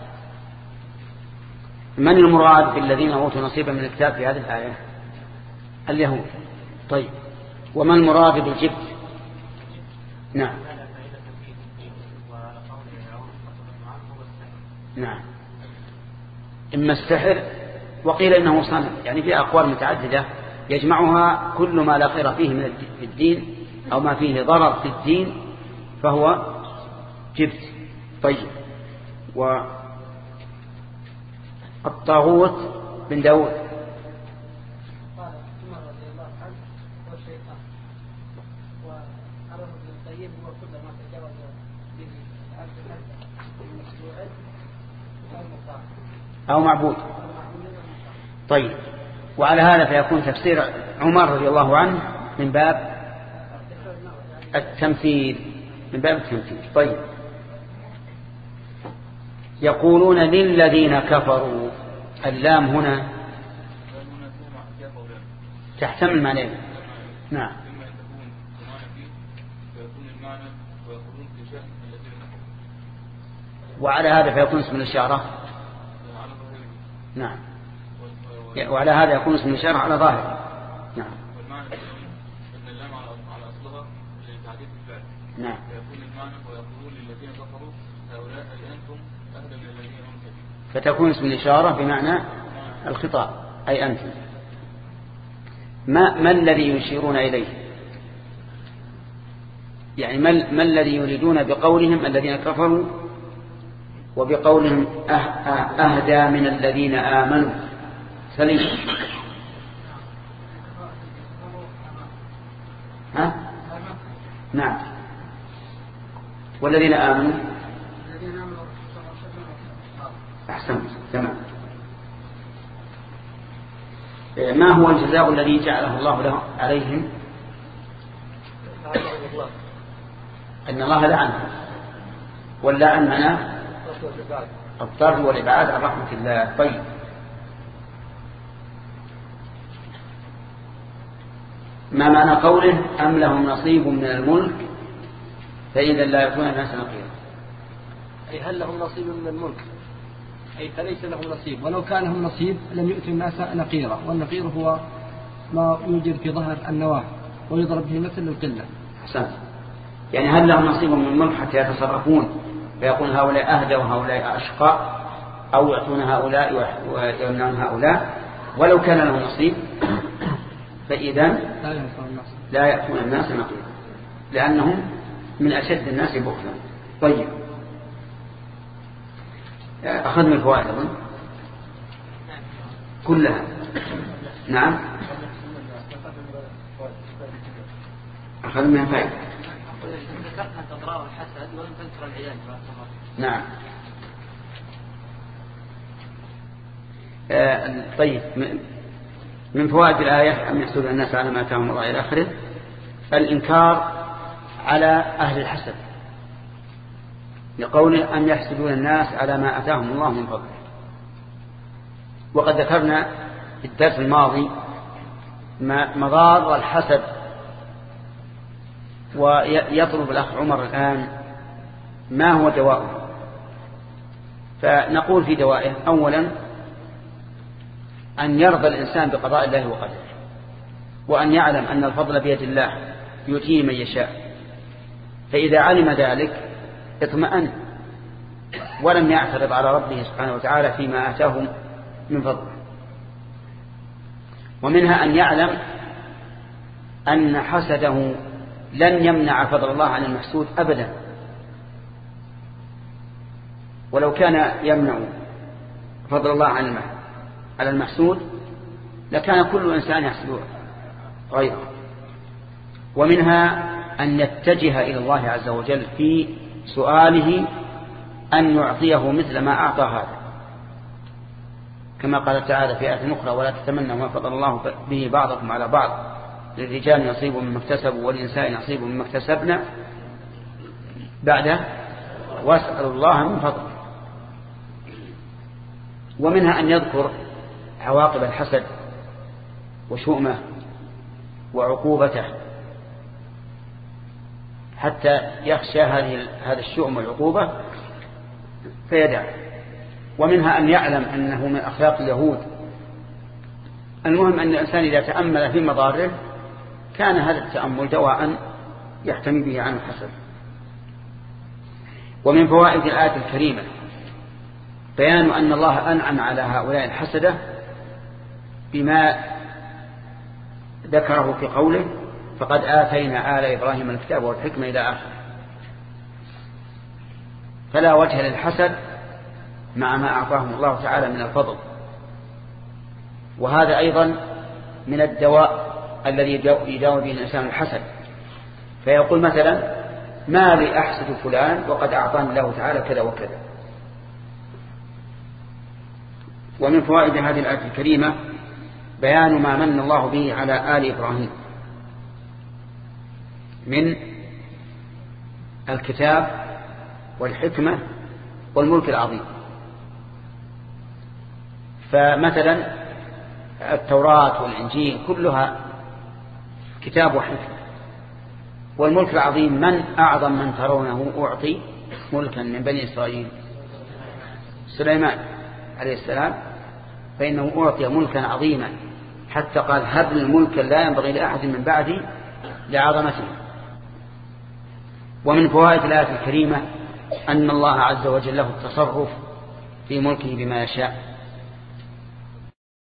من المراد بالذين أوتوا نصيبا من الكتاب في هذه الآية؟ اليهود. طيب، وما المراد بالجبت؟ نعم إما السحر، وقيل إنه صنم، يعني في أقوال متعددة يجمعها كل ما لا خير فيه من الدين أو ما فيه ضرر في الدين فهو جبت. طيب، والطاغوت بن داود. قال عمر رضي الله عنه: أو معبود. طيب، وعلى هذا فيكون تفسير عمر رضي الله عنه من باب التمثيل، من باب التمثيل. طيب، يقولون للذين كفروا، اللام هنا تحتمل معنى. نعم. وعلى هذا فيكون اسم الإشارة. نعم. وعلى هذا يكون اسم الإشارة على ظاهر. نعم. والمعنى أن اللام على أصلها لتعديد الفعل. نعم. فيكون المعنى ويقولون للذين كفروا هؤلاء أنتم أهدى من الذين هم كفروا. فتكون اسم الإشارة بمعنى الخطاب، أي أنتم. ما الذي يشيرون إليه؟ يعني ما الذي يريدون بقولهم الذين كفروا وبقولهم أهدى من الذين آمنوا؟ سليم. ها؟ نعم. والذين آمنوا أحسن. تمام. ما هو الجزاء الذي جعله الله له عليهم؟ أن الله لعنهم، واللعن معناه الطرد والإبعاد عن رحمة الله. طيب، ما معنى قوله أم لهم نصيب من الملك فإذا لا يكون الناس نقيرا؟ أي هل لهم نصيب من الملك، أي فليس لهم نصيب، ولو كان لهم نصيب لم يؤتوا الناس نقيرا، والنقير هو ما يوجد في ظهر النواة ويضرب به مثل القلة. أحسنت. يعني هل لهم نصيب من الملك حتى يتصرفون فيقول هؤلاء أهدى وهؤلاء أشقى، أو يعطون هؤلاء ويمنعون هؤلاء؟ ولو كان لهم نصيب فإذا لا يأتون الناس نقيرا، لأنهم من أشد الناس بخلا. طيب، أخذنا الفوائد كلها. نعم، أخذنا فائدة. ذكرت أضرار الحسد ولم تذكر العلاج. نعم. طيب، من فوائد الآية أم يحسد الناس على ما آتاهم الله إلى آخره، الإنكار على أهل الحسد، لقوله أن يحسدون الناس على ما آتاهم الله من فضله. وقد ذكرنا في الدرس الماضي مضار الحسد، ويطلب الأخ عمر الآن ما هو دواءه. فنقول في دوائه: أولا أن يرضى الإنسان بقضاء الله وقدره، وأن يعلم أن الفضل بيد الله يؤتيه من يشاء، فإذا علم ذلك اطمأن ولم يعترض على ربه سبحانه وتعالى فيما آتاه من فضله. ومنها أن يعلم أن حسده لن يمنع فضل الله عن المحسود أبدا، ولو كان يمنع فضل الله على المحسود لكان كل إنسان يحسد غيره. ومنها أن يتجه إلى الله عز وجل في سؤاله أن يعطيه مثل ما أعطى هذا، كما قال تعالى في آية أخرى: ولا تتمنوا ما فضل الله به بعضكم على بعض للرجال نصيب مما اكتسبوا وللنساء نصيب مما اكتسبنا بعد واسألوا الله من فضله. ومنها أن يذكر عواقب الحسد وشؤمه وعقوبته حتى يخشى هذا الشؤم والعقوبة فيدع. ومنها أن يعلم أنه من أخلاق اليهود. المهم أن الإنسان إذا تأمل في مضاره كان هذا التأمل دواء يحتمي به عن الحسد. ومن فوائد الآية الكريمة بيان أن الله أنعم على هؤلاء الحسدة بما ذكره في قوله: فقد آتينا آل إبراهيم الكتاب والحكمة إلى آخره. فلا وجه للحسد مع ما أعطاهم الله تعالى من الفضل. وهذا أيضا من الدواء الذي يداوي به الإنسان الحسد، فيقول مثلا: ما لي أحسد فلان وقد أعطاني الله تعالى كذا وكذا. ومن فوائد هذه الآية الكريمة بيان ما من الله به على آل إبراهيم من الكتاب والحكمة والملك العظيم. فمثلا التوراة والإنجيل كلها كتاب وحكمة. والملك العظيم من أعظم من ترونه أعطي ملكا من بني إسرائيل؟ سليمان عليه السلام، فإنه أعطي ملكا عظيما حتى قال هب الملك لا ينبغي لأحد من بعدي لعظمته. ومن فوائد الآية الكريمة أن الله عز وجل له التصرف في ملكه بما يشاء،